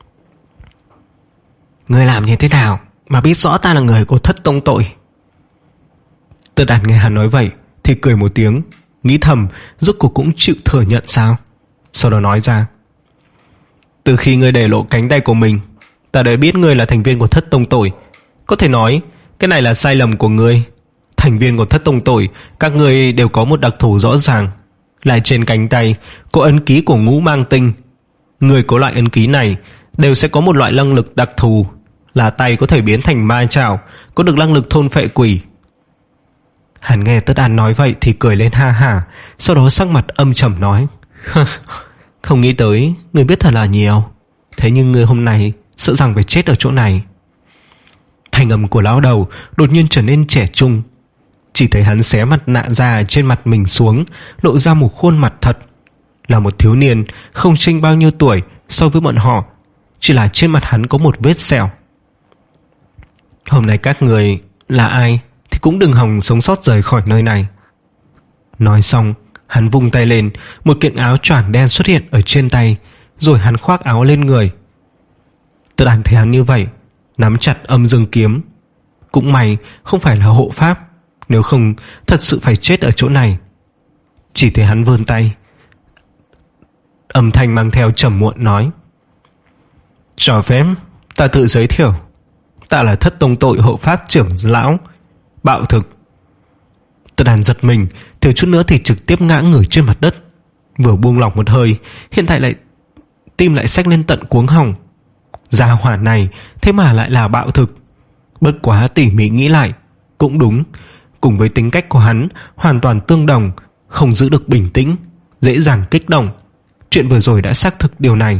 Ngươi làm như thế nào mà biết rõ ta là người của Thất Tông Tội? Tất An nghe hắn nói vậy thì cười một tiếng, nghĩ thầm rốt cuộc cũng chịu thừa nhận sao. Sau đó nói ra, từ khi ngươi để lộ cánh tay của mình, ta đã biết ngươi là thành viên của Thất Tông Tội. Có thể nói cái này là sai lầm của ngươi. Thành viên của Thất Tông Tội, các người đều có một đặc thù rõ ràng, lại trên cánh tay có ấn ký của Ngũ Mang Tinh. Người có loại ấn ký này đều sẽ có một loại năng lực đặc thù, là tay có thể biến thành ma trảo, có được năng lực thôn phệ quỷ. Hắn nghe Tất An nói vậy thì cười lên ha hả, sau đó sắc mặt âm trầm nói: không nghĩ tới người biết thật là nhiều, thế nhưng người hôm nay sợ rằng phải chết ở chỗ này. Thanh âm của lão đầu đột nhiên trở nên trẻ trung. Chỉ thấy hắn xé mặt nạ ra trên mặt mình xuống, lộ ra một khuôn mặt thật, là một thiếu niên không chênh bao nhiêu tuổi so với bọn họ, chỉ là trên mặt hắn có một vết sẹo. Hôm nay các người là ai thì cũng đừng hòng sống sót rời khỏi nơi này. Nói xong, hắn vung tay lên, một kiện áo choàng đen xuất hiện ở trên tay, rồi hắn khoác áo lên người. Tất An thấy hắn như vậy, nắm chặt âm dương kiếm. Cũng may không phải là hộ pháp, nếu không thật sự phải chết ở chỗ này. Chỉ thấy hắn vươn tay, âm thanh mang theo trầm muộn nói: cho phép ta tự giới thiệu, ta là Thất Tông Tội hộ pháp trưởng lão Bạo Thực. Tất An giật mình, thiếu chút nữa thì trực tiếp ngã người trên mặt đất. Vừa buông lỏng một hơi, hiện tại lại tim lại xách lên tận cuống họng. Gia hỏa này thế mà lại là Bạo Thực. Bất quá tỉ mỉ nghĩ lại, cũng đúng, cùng với tính cách của hắn hoàn toàn tương đồng, không giữ được bình tĩnh, dễ dàng kích động. Chuyện vừa rồi đã xác thực điều này.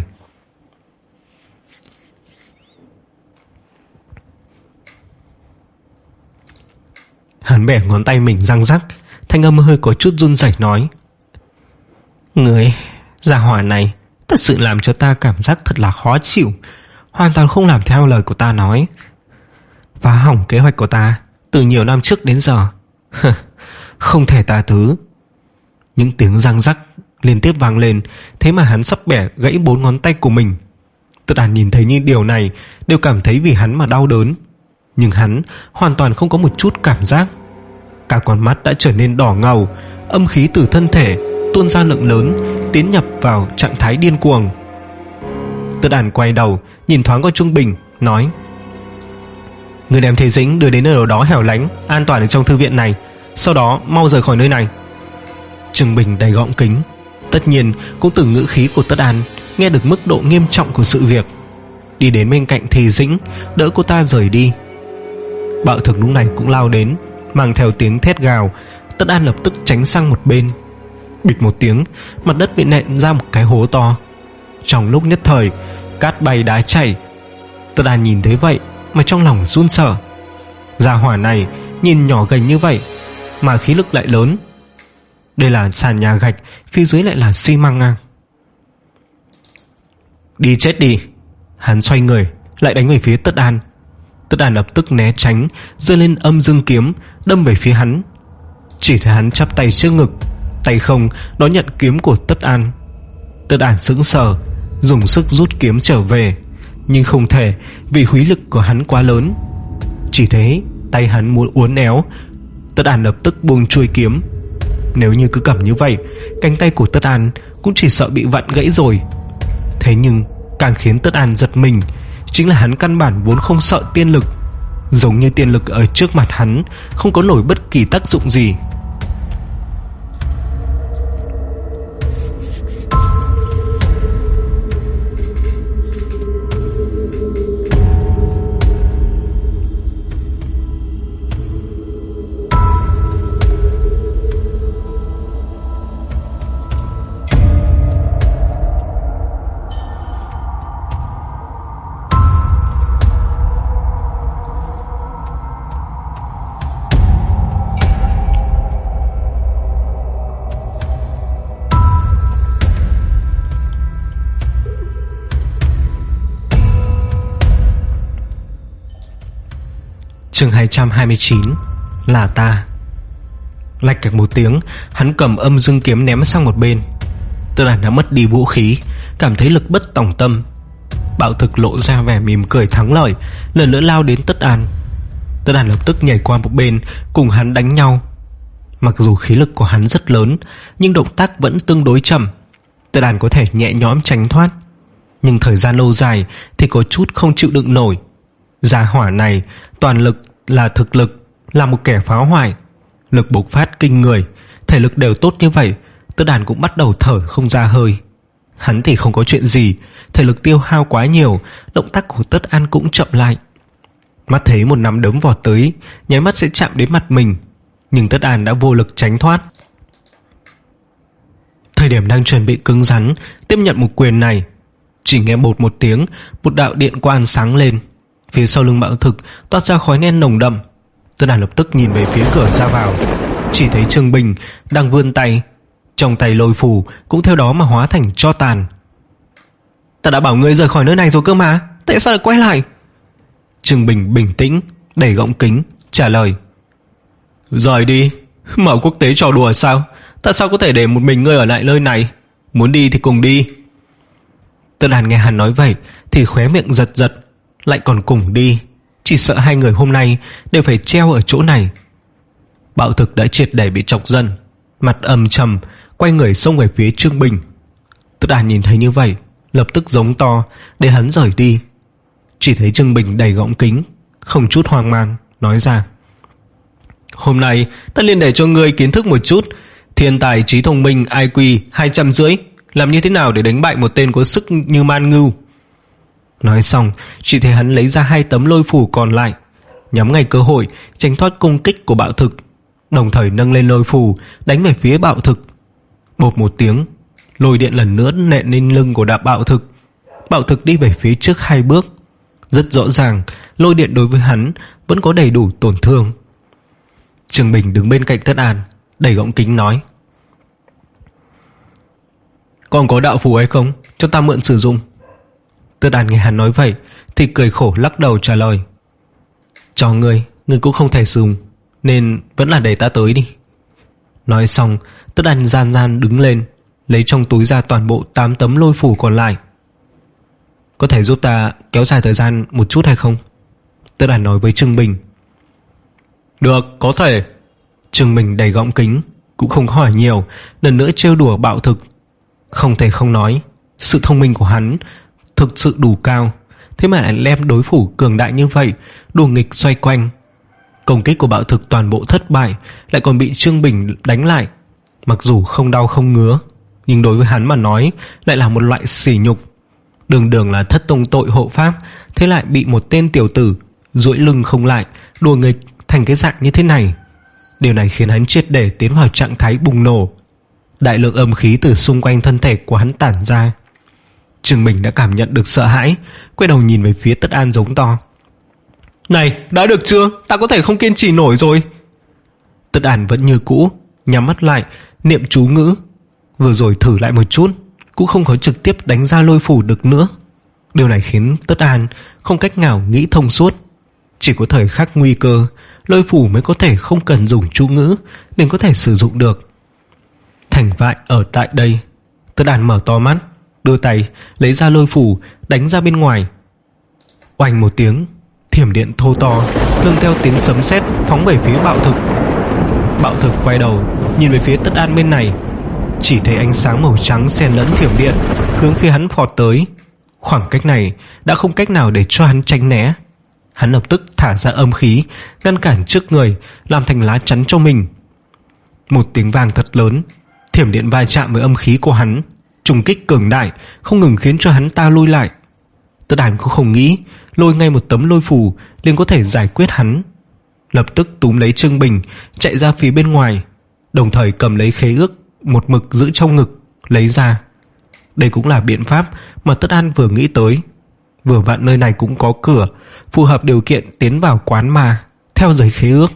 Hắn bẻ ngón tay mình răng rắc, thanh âm hơi có chút run rẩy nói: người gia hỏa này thật sự làm cho ta cảm giác thật là khó chịu, hoàn toàn không làm theo lời của ta nói, phá hỏng kế hoạch của ta từ nhiều năm trước đến giờ. Không thể tha thứ. Những tiếng răng rắc liên tiếp vang lên, thế mà hắn sắp bẻ gãy bốn ngón tay của mình. Tất An nhìn thấy những điều này đều cảm thấy vì hắn mà đau đớn, nhưng hắn hoàn toàn không có một chút cảm giác. Cả con mắt đã trở nên đỏ ngầu, âm khí từ thân thể tuôn ra lượng lớn, tiến nhập vào trạng thái điên cuồng. Tất An quay đầu nhìn thoáng qua Trung Bình, nói: người đem Thế Dĩnh đưa đến nơi đó hẻo lánh, an toàn ở trong thư viện này, sau đó mau rời khỏi nơi này. Trung Bình đầy gọng kính, tất nhiên cũng từ ngữ khí của Tất An nghe được mức độ nghiêm trọng của sự việc. Đi đến bên cạnh Thế Dĩnh, đỡ cô ta rời đi. Bạo Thực lúc này cũng lao đến, mang theo tiếng thét gào. Tất An lập tức tránh sang một bên. Bịch một tiếng, mặt đất bị nện ra một cái hố to. Trong lúc nhất thời, cát bay đá chảy. Tất An nhìn thấy vậy mà trong lòng run sợ. Gia hỏa này nhìn nhỏ gầy như vậy mà khí lực lại lớn. Đây là sàn nhà gạch, phía dưới lại là xi măng à. Đi chết đi. Hắn xoay người lại đánh về phía Tất An. Tất An lập tức né tránh, giơ lên âm dương kiếm đâm về phía hắn. Chỉ thấy hắn chắp tay trước ngực, tay không đón nhận kiếm của Tất An. Tất An sững sờ, dùng sức rút kiếm trở về, nhưng không thể, vì khí lực của hắn quá lớn. Chỉ thế tay hắn muốn uốn éo. Tất An lập tức buông chuôi kiếm. Nếu như cứ cầm như vậy, cánh tay của Tất An cũng chỉ sợ bị vặn gãy rồi. Thế nhưng càng khiến Tất An giật mình chính là hắn căn bản vốn không sợ tiên lực, giống như tiên lực ở trước mặt hắn không có nổi bất kỳ tác dụng gì. Chương hai trăm hai mươi chín là ta. Lạch cạch một tiếng, hắn cầm âm dương kiếm ném sang một bên. Tất An đã mất đi vũ khí, cảm thấy lực bất tòng tâm. Bạo Thực lộ ra vẻ mỉm cười thắng lợi, lần nữa lao đến Tất An. Tất An lập tức nhảy qua một bên cùng hắn đánh nhau. Mặc dù khí lực của hắn rất lớn, nhưng động tác vẫn tương đối chậm. Tất An có thể nhẹ nhõm tránh thoát, nhưng thời gian lâu dài thì có chút không chịu đựng nổi. Gia hỏa này toàn lực là thực lực, là một kẻ phá hoại, lực bộc phát kinh người, thể lực đều tốt như vậy, Tất Đàn cũng bắt đầu thở không ra hơi. Hắn thì không có chuyện gì, thể lực tiêu hao quá nhiều, động tác của Tất An cũng chậm lại. Mắt thấy một nắm đấm vọt tới, nháy mắt sẽ chạm đến mặt mình, nhưng Tất An đã vô lực tránh thoát. Thời điểm đang chuẩn bị cứng rắn tiếp nhận một quyền này, chỉ nghe bột một tiếng, một đạo điện quang sáng lên. Phía sau lưng Bạo Thực toát ra khói đen nồng đậm. Tất Đàn lập tức nhìn về phía cửa ra vào, chỉ thấy Trương Bình đang vươn tay, trong tay lôi phù cũng theo đó mà hóa thành tro tàn. Ta đã bảo ngươi rời khỏi nơi này rồi cơ mà, tại sao lại quay lại? Trương Bình bình tĩnh đẩy gọng kính trả lời. Rời đi? Mở quốc tế trò đùa sao? Ta sao có thể để một mình ngươi ở lại nơi này? Muốn đi thì cùng đi. Tất Đàn nghe hắn nói vậy thì khóe miệng giật giật, lại còn cùng đi, chỉ sợ hai người hôm nay đều phải treo ở chỗ này. Bạo Thực đã triệt để bị chọc giận, mặt âm trầm quay người xông về phía Trương Bình. Tất Đàn nhìn thấy như vậy lập tức giống to để hắn rời đi. Chỉ thấy Trương Bình đẩy gọng kính, không chút hoang mang nói ra. Hôm nay ta liền để cho ngươi kiến thức một chút thiên tài trí thông minh I Q hai trăm rưỡi làm như thế nào để đánh bại một tên có sức như Man Ngưu. Nói xong, chỉ thấy hắn lấy ra hai tấm lôi phù còn lại, nhắm ngay cơ hội tránh thoát công kích của Bạo Thực, đồng thời nâng lên lôi phù đánh về phía Bạo Thực. Bột một tiếng, lôi điện lần nữa nện lên lưng của đạp Bạo Thực. Bạo Thực đi về phía trước hai bước. Rất rõ ràng, lôi điện đối với hắn vẫn có đầy đủ tổn thương. Trương Bình đứng bên cạnh Tất An, đẩy gọng kính nói. Còn có đạo phù hay không? Cho ta mượn sử dụng. Tất An nghe hắn nói vậy thì cười khổ lắc đầu trả lời. Cho ngươi, ngươi cũng không thể dùng, nên vẫn là để ta tới đi. Nói xong, Tất An gian gian đứng lên, lấy trong túi ra toàn bộ tám tấm lôi phù còn lại. Có thể giúp ta kéo dài thời gian một chút hay không? Tất An nói với Trương Bình. Được, có thể. Trương Bình đầy gọng kính, cũng không hỏi nhiều, lần nữa trêu đùa Bạo Thực. Không thể không nói, sự thông minh của hắn thực sự đủ cao, thế mà lại đem đối thủ cường đại như vậy đùa nghịch xoay quanh. Công kích của Bạo Thực toàn bộ thất bại, lại còn bị Trương Bình đánh lại. Mặc dù không đau không ngứa, nhưng đối với hắn mà nói lại là một loại sỉ nhục. Đường đường là thất tông tội hộ pháp, thế lại bị một tên tiểu tử duỗi lưng không lại đùa nghịch thành cái dạng như thế này. Điều này khiến hắn triệt để tiến vào trạng thái bùng nổ. Đại lượng âm khí từ xung quanh thân thể của hắn tản ra. Trương Bình đã cảm nhận được sợ hãi, quay đầu nhìn về phía Tất An giống to. Này, đã được chưa? Ta có thể không kiên trì nổi rồi. Tất An vẫn như cũ, nhắm mắt lại, niệm chú ngữ. Vừa rồi thử lại một chút, cũng không có trực tiếp đánh ra lôi phù được nữa. Điều này khiến Tất An không cách nào nghĩ thông suốt. Chỉ có thời khắc nguy cơ, lôi phù mới có thể không cần dùng chú ngữ nên có thể sử dụng được. Thành bại ở tại đây. Tất An mở to mắt, đưa tay lấy ra lôi phù đánh ra bên ngoài. Oanh một tiếng, thiểm điện thô to nương theo tiếng sấm sét phóng về phía Bạo Thực. Bạo Thực quay đầu nhìn về phía Tất An bên này, chỉ thấy ánh sáng màu trắng xen lẫn thiểm điện hướng phía hắn phọt tới. Khoảng cách này đã không cách nào để cho hắn tránh né. Hắn lập tức thả ra âm khí ngăn cản trước người, làm thành lá chắn cho mình. Một tiếng vang thật lớn, thiểm điện va chạm với âm khí của hắn, trùng kích cường đại không ngừng khiến cho hắn ta lùi lại. Tất Đàn cũng không nghĩ lôi ngay một tấm lôi phù liền có thể giải quyết hắn, lập tức túm lấy Trương Bình chạy ra phía bên ngoài, đồng thời cầm lấy khế ước một mực giữ trong ngực lấy ra. Đây cũng là biện pháp mà Tất An vừa nghĩ tới. Vừa vặn nơi này cũng có cửa phù hợp điều kiện tiến vào quán ma theo giấy khế ước.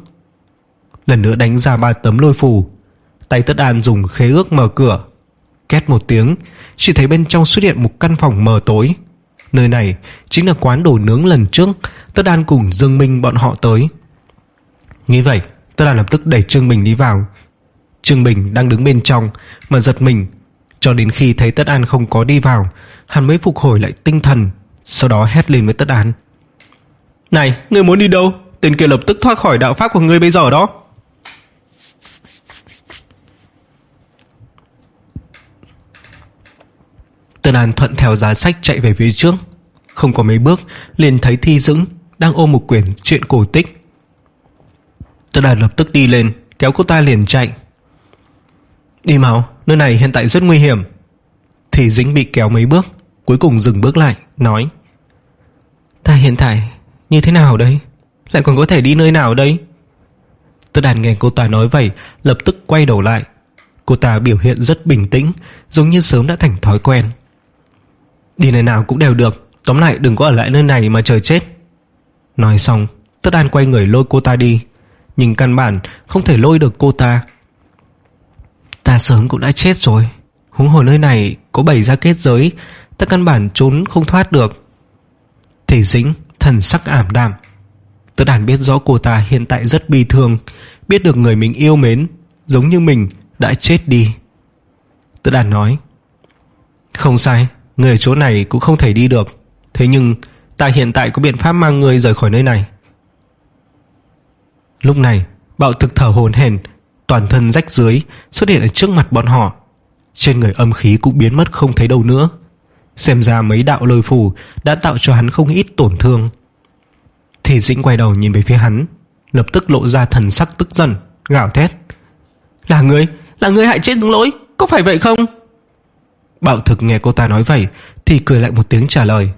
Lần nữa đánh ra ba tấm lôi phù, tay Tất An dùng khế ước mở cửa. Két một tiếng, chỉ thấy bên trong xuất hiện một căn phòng mờ tối. Nơi này chính là quán đồ nướng lần trước Tất An cùng Dương Minh bọn họ tới. Nghĩ vậy, Tất An lập tức đẩy Trương Bình đi vào. Trương Bình đang đứng bên trong mà giật mình, cho đến khi thấy Tất An không có đi vào, hắn mới phục hồi lại tinh thần, sau đó hét lên với Tất An. Này, ngươi muốn đi đâu? Tên kia lập tức thoát khỏi đạo pháp của ngươi bây giờ đó. Tất An thuận theo giá sách chạy về phía trước. Không có mấy bước liền thấy Thi Dững đang ôm một quyển truyện cổ tích. Tất An lập tức đi lên, kéo cô ta liền chạy. Đi mau, nơi này hiện tại rất nguy hiểm. Thì Dĩnh bị kéo mấy bước, cuối cùng dừng bước lại, nói: Ta hiện tại như thế nào đây? Lại còn có thể đi nơi nào đây? Tất Đàn nghe cô ta nói vậy, lập tức quay đầu lại. Cô ta biểu hiện rất bình tĩnh, giống như sớm đã thành thói quen. Đi nơi nào cũng đều được, tóm lại đừng có ở lại nơi này mà chờ chết. Nói xong, Tất Đàn quay người lôi cô ta đi, nhưng căn bản không thể lôi được cô ta. Ta sớm cũng đã chết rồi, huống hồ nơi này có bày ra kết giới, ta căn bản trốn không thoát được. Thì Dĩnh thần sắc ảm đạm. Tất Đàn biết rõ cô ta hiện tại rất bi thương, biết được người mình yêu mến giống như mình đã chết đi. Tất Đàn nói: Không sai, người ở chỗ này cũng không thể đi được, thế nhưng ta hiện tại có biện pháp mang người rời khỏi nơi này. Lúc này Bạo Thực thở hổn hển, toàn thân rách rưới xuất hiện ở trước mặt bọn họ. Trên người âm khí cũng biến mất không thấy đâu nữa. Xem ra mấy đạo lôi phù đã tạo cho hắn không ít tổn thương. Thì Dĩnh quay đầu nhìn về phía hắn, lập tức lộ ra thần sắc tức giận, gào thét: Là ngươi, là ngươi hại chết Tướng Lỗi, có phải vậy không? Bạo Thực nghe cô ta nói vậy thì cười lại một tiếng trả lời: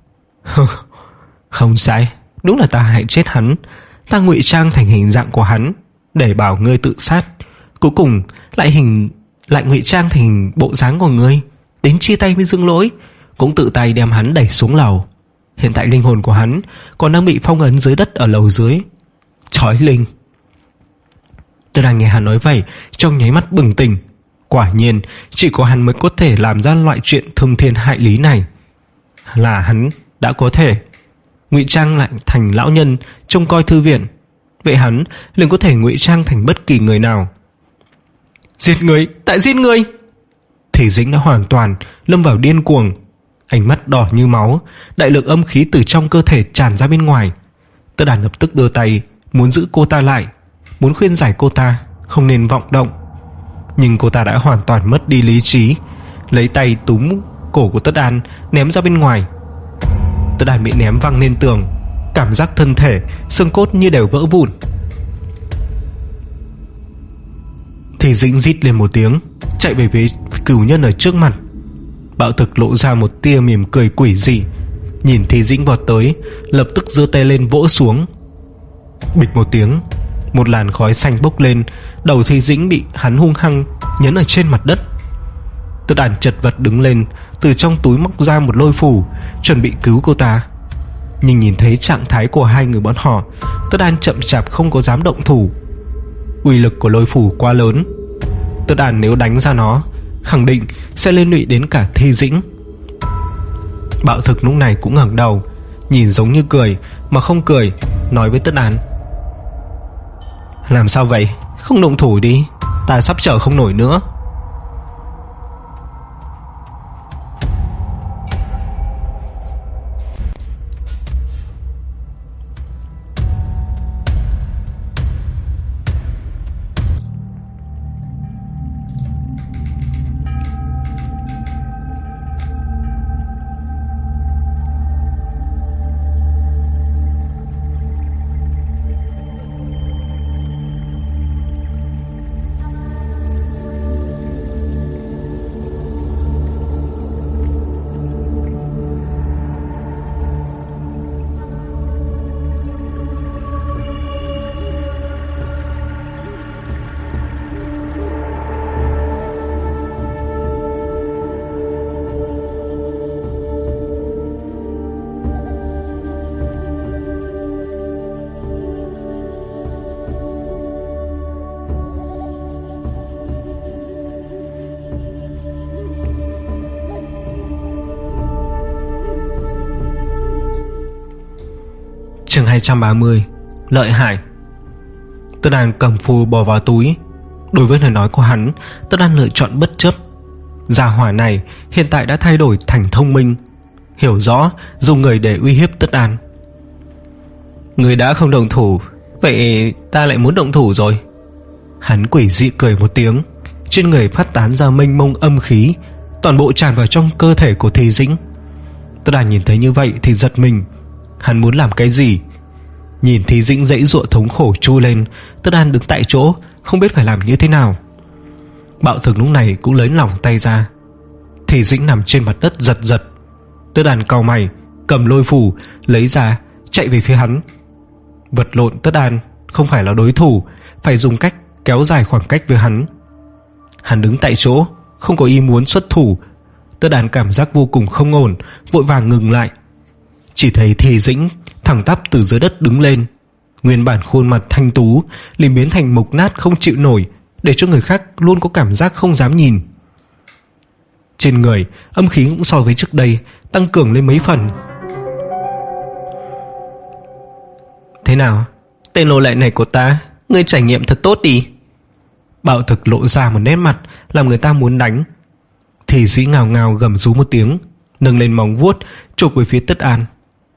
Không sai, đúng là ta hại chết hắn. Ta ngụy trang thành hình dạng của hắn để bảo ngươi tự sát, cuối cùng lại hình lại ngụy trang thành hình bộ dáng của ngươi, đến chia tay với Dương Lỗi, cũng tự tay đem hắn đẩy xuống lầu. Hiện tại linh hồn của hắn còn đang bị phong ấn dưới đất ở lầu dưới. Chói linh. Tôi đang nghe hắn nói vậy, trong nháy mắt bừng tỉnh. Quả nhiên chỉ có hắn mới có thể làm ra loại chuyện thương thiên hại lý này. Là hắn đã có thể ngụy trang lại thành lão nhân trông coi thư viện, vậy hắn liền có thể ngụy trang thành bất kỳ người nào. Giết người, tại giết người. Thì Dĩnh đã hoàn toàn lâm vào điên cuồng, ánh mắt đỏ như máu, đại lượng âm khí từ trong cơ thể tràn ra bên ngoài. Tất Đàn lập tức đưa tay muốn giữ cô ta lại, muốn khuyên giải cô ta không nên vọng động, nhưng cô ta đã hoàn toàn mất đi lý trí, lấy tay túm cổ của Tất Đàn ném ra bên ngoài. Tất Đàn bị ném văng lên tường, cảm giác thân thể xương cốt như đều vỡ vụn. Thì Dĩnh rít lên một tiếng, chạy về phía cửu nhân ở trước mặt. Bạo Thực lộ ra một tia mỉm cười quỷ dị, nhìn Thì Dĩnh vọt tới, lập tức giơ tay lên vỗ xuống. Bịch một tiếng, một làn khói xanh bốc lên, đầu Thì Dĩnh bị hắn hung hăng nhấn ở trên mặt đất. Tất Đàn chật vật đứng lên, từ trong túi móc ra một lôi phù, chuẩn bị cứu cô ta. Nhưng nhìn thấy trạng thái của hai người bọn họ, Tất Đàn chậm chạp không có dám động thủ. Uy lực của lôi phù quá lớn, Tất Đàn nếu đánh ra nó khẳng định sẽ liên lụy đến cả Thi Dĩnh. Bạo Thực lúc này cũng ngẩng đầu, nhìn giống như cười mà không cười, nói với Tất Đàn: Làm sao vậy, không động thủ đi, ta sắp chở không nổi nữa. Chương hai trăm ba mươi. Lợi hại. Tất Đàn cầm phù bỏ vào túi. Đối với lời nói của hắn, Tất Đàn lựa chọn bất chấp. Gia hỏa này hiện tại đã thay đổi thành thông minh, hiểu rõ dùng người để uy hiếp Tất Đàn. Người đã không động thủ, vậy ta lại muốn động thủ rồi. Hắn quỷ dị cười một tiếng, trên người phát tán ra mênh mông âm khí, toàn bộ tràn vào trong cơ thể của Thi Dĩnh. Tất Đàn nhìn thấy như vậy thì giật mình. Hắn muốn làm cái gì? Nhìn Thi Dĩnh dãy dụa thống khổ chu lên, Tất Đàn đứng tại chỗ không biết phải làm như thế nào. Bạo Thực lúc này cũng lấy lỏng tay ra. Thì Dĩnh nằm trên mặt đất giật giật. Tất Đàn cau mày, cầm lôi phù lấy ra, chạy về phía hắn. Vật lộn Tất Đàn không phải là đối thủ, phải dùng cách kéo dài khoảng cách với hắn. Hắn đứng tại chỗ, không có ý muốn xuất thủ. Tất Đàn cảm giác vô cùng không ổn, vội vàng ngừng lại. Chỉ thấy Thì Dĩnh thẳng tắp từ dưới đất đứng lên. Nguyên bản khuôn mặt thanh tú liền biến thành mục nát không chịu nổi, để cho người khác luôn có cảm giác không dám nhìn. Trên người âm khí cũng so với trước đây tăng cường lên mấy phần. Thế nào, tên lô lệ này của ta, ngươi trải nghiệm thật tốt đi. Bạo Thực lộ ra một nét mặt làm người ta muốn đánh. Thì Dĩ ngào ngào gầm rú một tiếng, nâng lên móng vuốt chụp về phía Tất An.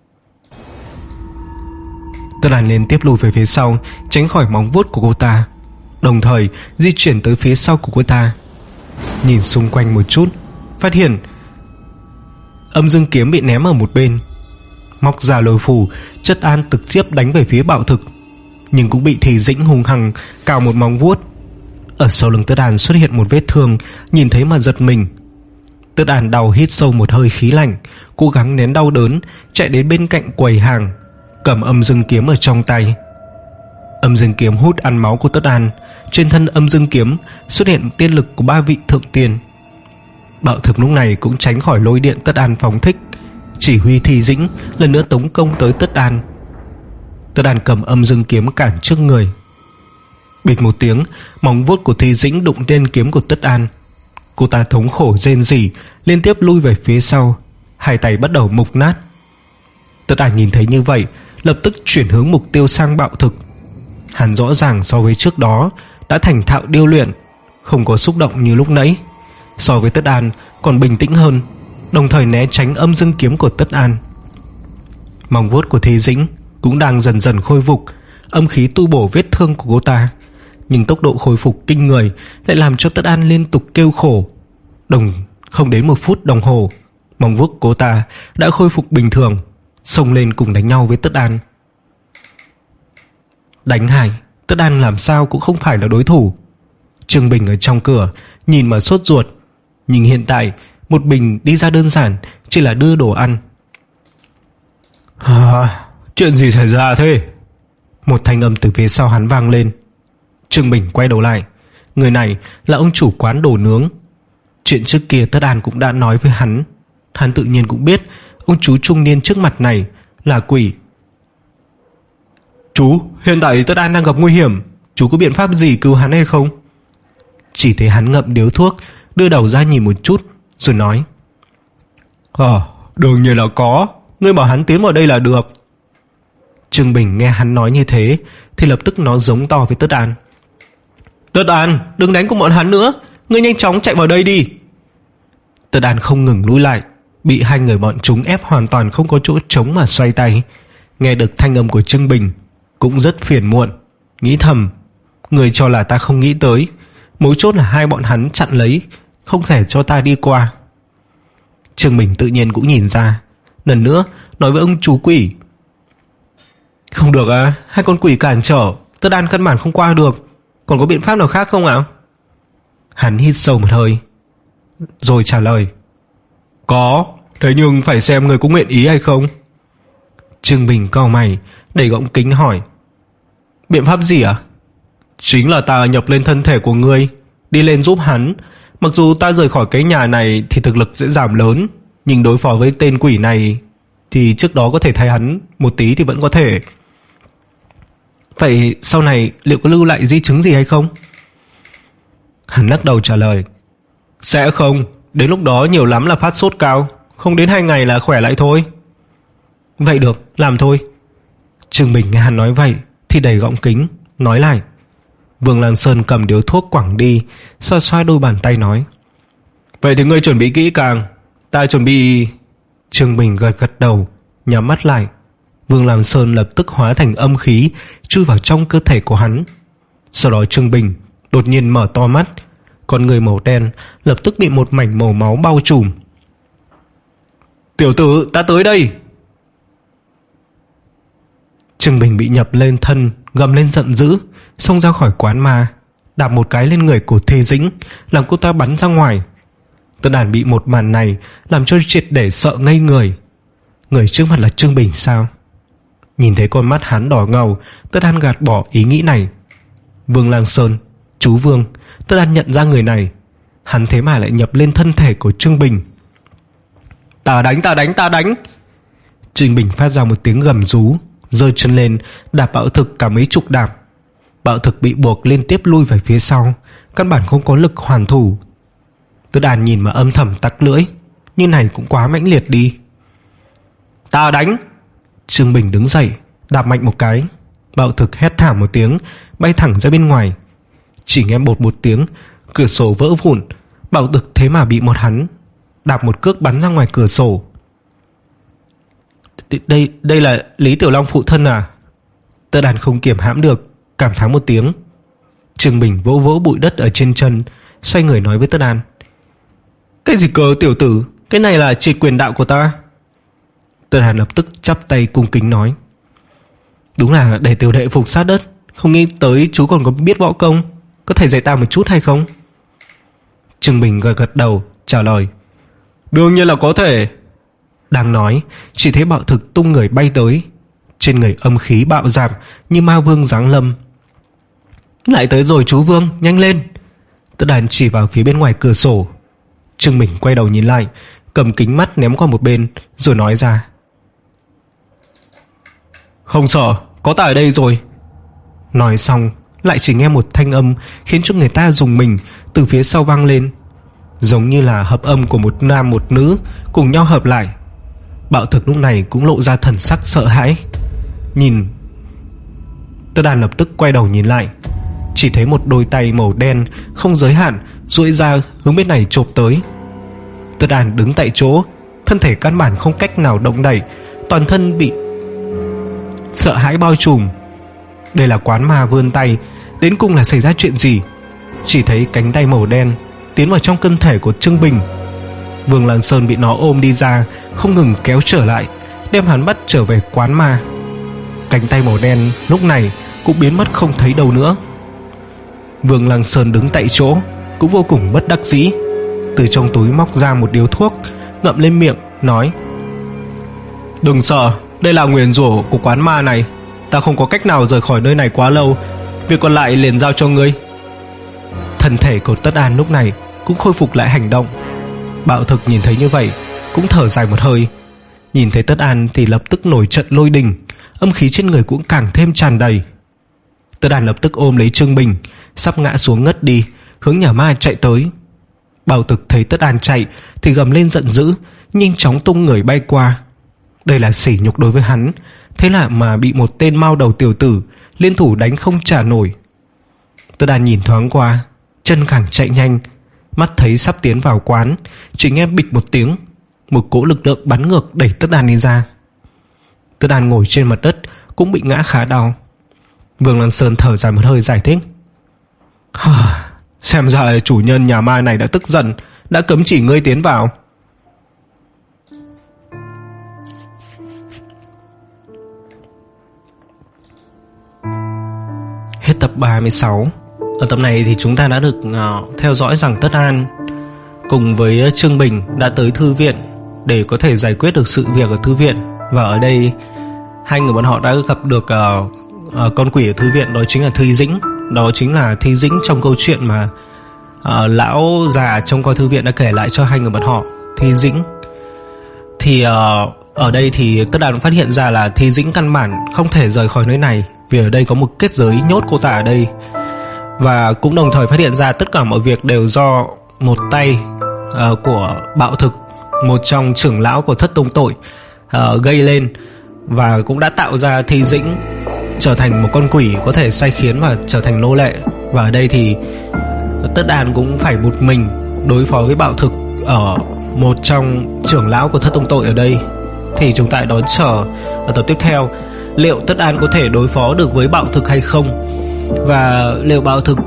Tất An liên tiếp lùi về phía sau, tránh khỏi móng vuốt của cô ta, đồng thời di chuyển tới phía sau của cô ta. Nhìn xung quanh một chút, phát hiện âm dương kiếm bị ném ở một bên. Móc ra lôi phù, Tất An trực tiếp đánh về phía Bạo Thực, nhưng cũng bị Thì Dĩnh hung hăng cào một móng vuốt. Ở sau lưng Tất An xuất hiện một vết thương, nhìn thấy mà giật mình. Tất An đau hít sâu một hơi khí lạnh, cố gắng nén đau đớn, chạy đến bên cạnh quầy hàng, cầm âm dương kiếm ở trong tay. Âm dương kiếm hút ăn máu của Tất An. Trên thân âm dương kiếm xuất hiện tiên lực của ba vị thượng tiên. Bạo Thực lúc này cũng tránh khỏi lôi điện Tất An phóng thích, chỉ huy Thì Dĩnh lần nữa tống công tới Tất An. Tất An cầm âm dương kiếm cản trước người. Bịch một tiếng, móng vuốt của Thì Dĩnh đụng lên kiếm của Tất An. Cô ta thống khổ rên rỉ, liên tiếp lui về phía sau, hai tay bắt đầu mục nát. Tất An nhìn thấy như vậy, lập tức chuyển hướng mục tiêu sang Bạo Thực. Hắn rõ ràng so với trước đó đã thành thạo điêu luyện, không có xúc động như lúc nãy. So với Tất An còn bình tĩnh hơn, đồng thời né tránh âm dương kiếm của Tất An. Móng vuốt của Thì Dĩnh cũng đang dần dần khôi phục, âm khí tu bổ vết thương của cô ta, nhưng tốc độ khôi phục kinh người lại làm cho Tất An liên tục kêu khổ. Đồng không đến một phút đồng hồ, móng vuốt cô ta đã khôi phục bình thường, xông lên cùng đánh nhau với Tất An. Đánh Hải, Tất An làm sao cũng không phải là đối thủ. Trương Bình ở trong cửa nhìn mà sốt ruột, nhưng hiện tại một Bình đi ra đơn giản chỉ là đưa đồ ăn. À, chuyện gì xảy ra thế? Một thanh âm từ phía sau hắn vang lên. Trương Bình quay đầu lại, người này là ông chủ quán đồ nướng. Chuyện trước kia Tất An cũng đã nói với hắn. Hắn tự nhiên cũng biết ông chú trung niên trước mặt này là quỷ. Chú, hiện tại Tất An đang gặp nguy hiểm, chú có biện pháp gì cứu hắn hay không? Chỉ thấy hắn ngậm điếu thuốc, đưa đầu ra nhìn một chút rồi nói. Ờ, đương nhiên là có, ngươi bảo hắn tiến vào đây là được. Trương Bình nghe hắn nói như thế thì lập tức nói giống to với Tất An. Tất An, đừng đánh cùng bọn hắn nữa, ngươi nhanh chóng chạy vào đây đi. Tất An không ngừng lùi lại, bị hai người bọn chúng ép hoàn toàn không có chỗ trống mà xoay tay. Nghe được thanh âm của Trương Bình cũng rất phiền muộn, nghĩ thầm, người cho là ta không nghĩ tới, mấu chốt là hai bọn hắn chặn lấy, không thể cho ta đi qua. Trương Bình tự nhiên cũng nhìn ra, lần nữa nói với ông chú quỷ. Không được à, hai con quỷ cản trở, Tất An căn bản không qua được, còn có biện pháp nào khác không ạ? Hắn hít sâu một hơi rồi trả lời. Có, thế nhưng phải xem người có nguyện ý hay không. Trương Bình cau mày, đẩy gọng kính hỏi. Biện pháp gì ạ? À? Chính là ta nhập lên thân thể của ngươi, đi lên giúp hắn. Mặc dù ta rời khỏi cái nhà này thì thực lực sẽ giảm lớn, nhưng đối phó với tên quỷ này thì trước đó có thể thay hắn một tí thì vẫn có thể. Vậy sau này liệu có lưu lại di chứng gì hay không? Hắn lắc đầu trả lời. Sẽ không, đến lúc đó nhiều lắm là phát sốt cao, không đến hai ngày là khỏe lại thôi. Vậy được, làm thôi. Trương Bình nghe hắn nói vậy thì đẩy gọng kính, nói lại. Vương Lan Sơn cầm điếu thuốc quẳng đi, xoa xoa đôi bàn tay nói. Vậy thì ngươi chuẩn bị kỹ càng, ta chuẩn bị. Trương Bình gật gật đầu, nhắm mắt lại. Vương Lan Sơn lập tức hóa thành âm khí chui vào trong cơ thể của hắn. Sau đó Trương Bình đột nhiên mở to mắt, con người màu đen lập tức bị một mảnh màu máu bao trùm. Tiểu tử, ta tới đây. Trương Bình bị nhập lên thân, gầm lên giận dữ, xông ra khỏi quán ma, đạp một cái lên người của Thi Dĩnh, làm cô ta bắn ra ngoài. Tất Đàn bị một màn này làm cho triệt để sợ ngây người. Người trước mặt là Trương Bình sao? Nhìn thấy con mắt hắn đỏ ngầu, Tất Đàn gạt bỏ ý nghĩ này. Vương Lang Sơn, chú Vương. Tất Đàn nhận ra người này. Hắn thế mà lại nhập lên thân thể của Trương Bình. Ta đánh, ta đánh, ta đánh. Trương Bình phát ra một tiếng gầm rú, giơ chân lên đạp Bạo Thực cả mấy chục đạp. Bạo Thực bị buộc liên tiếp lui về phía sau, căn bản không có lực hoàn thủ. Tất Đàn nhìn mà âm thầm tắc lưỡi, như này cũng quá mãnh liệt đi. Ta đánh. Trương Bình đứng dậy, đạp mạnh một cái. Bạo Thực hét thảm một tiếng, bay thẳng ra bên ngoài. Chỉ nghe bột một tiếng, cửa sổ vỡ vụn. Bạo Thực thế mà bị một hắn đạp một cước bắn ra ngoài cửa sổ. Đây đây là Lý Tiểu Long phụ thân à? Tất Đàn không kiềm hãm được, cảm thán một tiếng. Trương Bình vỗ vỗ bụi đất ở trên chân, xoay người nói với Tất Đàn: Cái gì cơ tiểu tử, cái này là triệt quyền đạo của ta. Tất Đàn lập tức chắp tay cung kính nói: Đúng là để tiểu đệ phục sát đất, không nghĩ tới chú còn có biết võ công, có thể dạy ta một chút hay không? Trương Bình gật gật đầu trả lời: Đương nhiên là có thể. Đang nói, chỉ thấy Bạo Thực tung người bay tới, trên người âm khí bạo dạp như ma vương giáng lâm. Lại tới rồi chú Vương, nhanh lên. Tất Đàn chỉ vào phía bên ngoài cửa sổ. Trương Bình quay đầu nhìn lại, cầm kính mắt ném qua một bên, rồi nói ra: Không sợ, có ta ở đây rồi. Nói xong, lại chỉ nghe một thanh âm khiến cho người ta rùng mình từ phía sau vang lên, giống như là hợp âm của một nam một nữ cùng nhau hợp lại. Bạo Thực lúc này cũng lộ ra thần sắc sợ hãi. Nhìn Tất Đàn lập tức quay đầu nhìn lại, chỉ thấy một đôi tay màu đen không giới hạn duỗi ra hướng bên này chộp tới. Tất Đàn đứng tại chỗ, thân thể căn bản không cách nào động đậy, toàn thân bị sợ hãi bao trùm. Đây là quán ma vươn tay, đến cùng là xảy ra chuyện gì? Chỉ thấy cánh tay màu đen tiến vào trong cơ thể của Trương Bình. Vương Lan Sơn bị nó ôm đi ra, không ngừng kéo trở lại, đem hắn bắt trở về quán ma. Cánh tay màu đen lúc này cũng biến mất không thấy đâu nữa. Vương Lăng Sơn đứng tại chỗ cũng vô cùng bất đắc dĩ, từ trong túi móc ra một điếu thuốc, ngậm lên miệng nói: Đừng sợ, đây là nguyền rủa của quán ma này, ta không có cách nào rời khỏi nơi này quá lâu, việc còn lại liền giao cho ngươi. Thân thể của Tất An lúc này cũng khôi phục lại hành động. Bạo Thực nhìn thấy như vậy cũng thở dài một hơi. Nhìn thấy Tất An thì lập tức nổi trận lôi đình, âm khí trên người cũng càng thêm tràn đầy. Tất An lập tức ôm lấy Trương Bình, sắp ngã xuống ngất đi, hướng nhà ma chạy tới. Bạo Thực thấy Tất An chạy thì gầm lên giận dữ, nhanh chóng tung người bay qua. Đây là sỉ nhục đối với hắn, thế là mà bị một tên mao đầu tiểu tử liên thủ đánh không trả nổi. Tất An nhìn thoáng qua, chân càng chạy nhanh, mắt thấy sắp tiến vào quán, chỉ nghe bịch một tiếng, một cỗ lực lượng bắn ngược đẩy Tất An đi ra. Tất An ngồi trên mặt đất cũng bị ngã khá đau. Vương Lăng Sơn thở dài một hơi giải thích: Xem ra chủ nhân nhà ma này đã tức giận, đã cấm chỉ ngươi tiến vào. Hết tập ba mươi sáu. Ở tập này thì chúng ta đã được uh, theo dõi rằng Tất An cùng với Trương Bình đã tới thư viện để có thể giải quyết được sự việc ở thư viện. Và ở đây hai người bọn họ đã gặp được uh, uh, con quỷ ở thư viện, đó chính là Thi Dĩnh. Đó chính là Thi Dĩnh trong câu chuyện mà uh, lão già trong coi thư viện đã kể lại cho hai người bọn họ. Thi Dĩnh thì uh, ở đây thì Tất An phát hiện ra là Thi Dĩnh căn bản không thể rời khỏi nơi này, vì ở đây có một kết giới nhốt cô ta ở đây. Và cũng đồng thời phát hiện ra tất cả mọi việc đều do một tay uh, của Bạo Thực, một trong trưởng lão của Thất Tông Tội, uh, gây lên, và cũng đã tạo ra Thi Dĩnh trở thành một con quỷ có thể sai khiến và trở thành nô lệ. Và ở đây thì Tất An cũng phải một mình đối phó với Bạo Thực ở một trong trưởng lão của Thất Tông Tội ở đây. Thì chúng ta đón chờ ở tập tiếp theo liệu Tất An có thể đối phó được với Bạo Thực hay không, và liệu Bạo Thực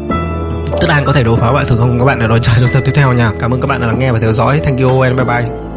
Tất An có thể đối phó Bạo Thực không, các bạn đã đón chờ trong tập tiếp theo nha. Cảm ơn các bạn đã lắng nghe và theo dõi. Thank you and bye bye.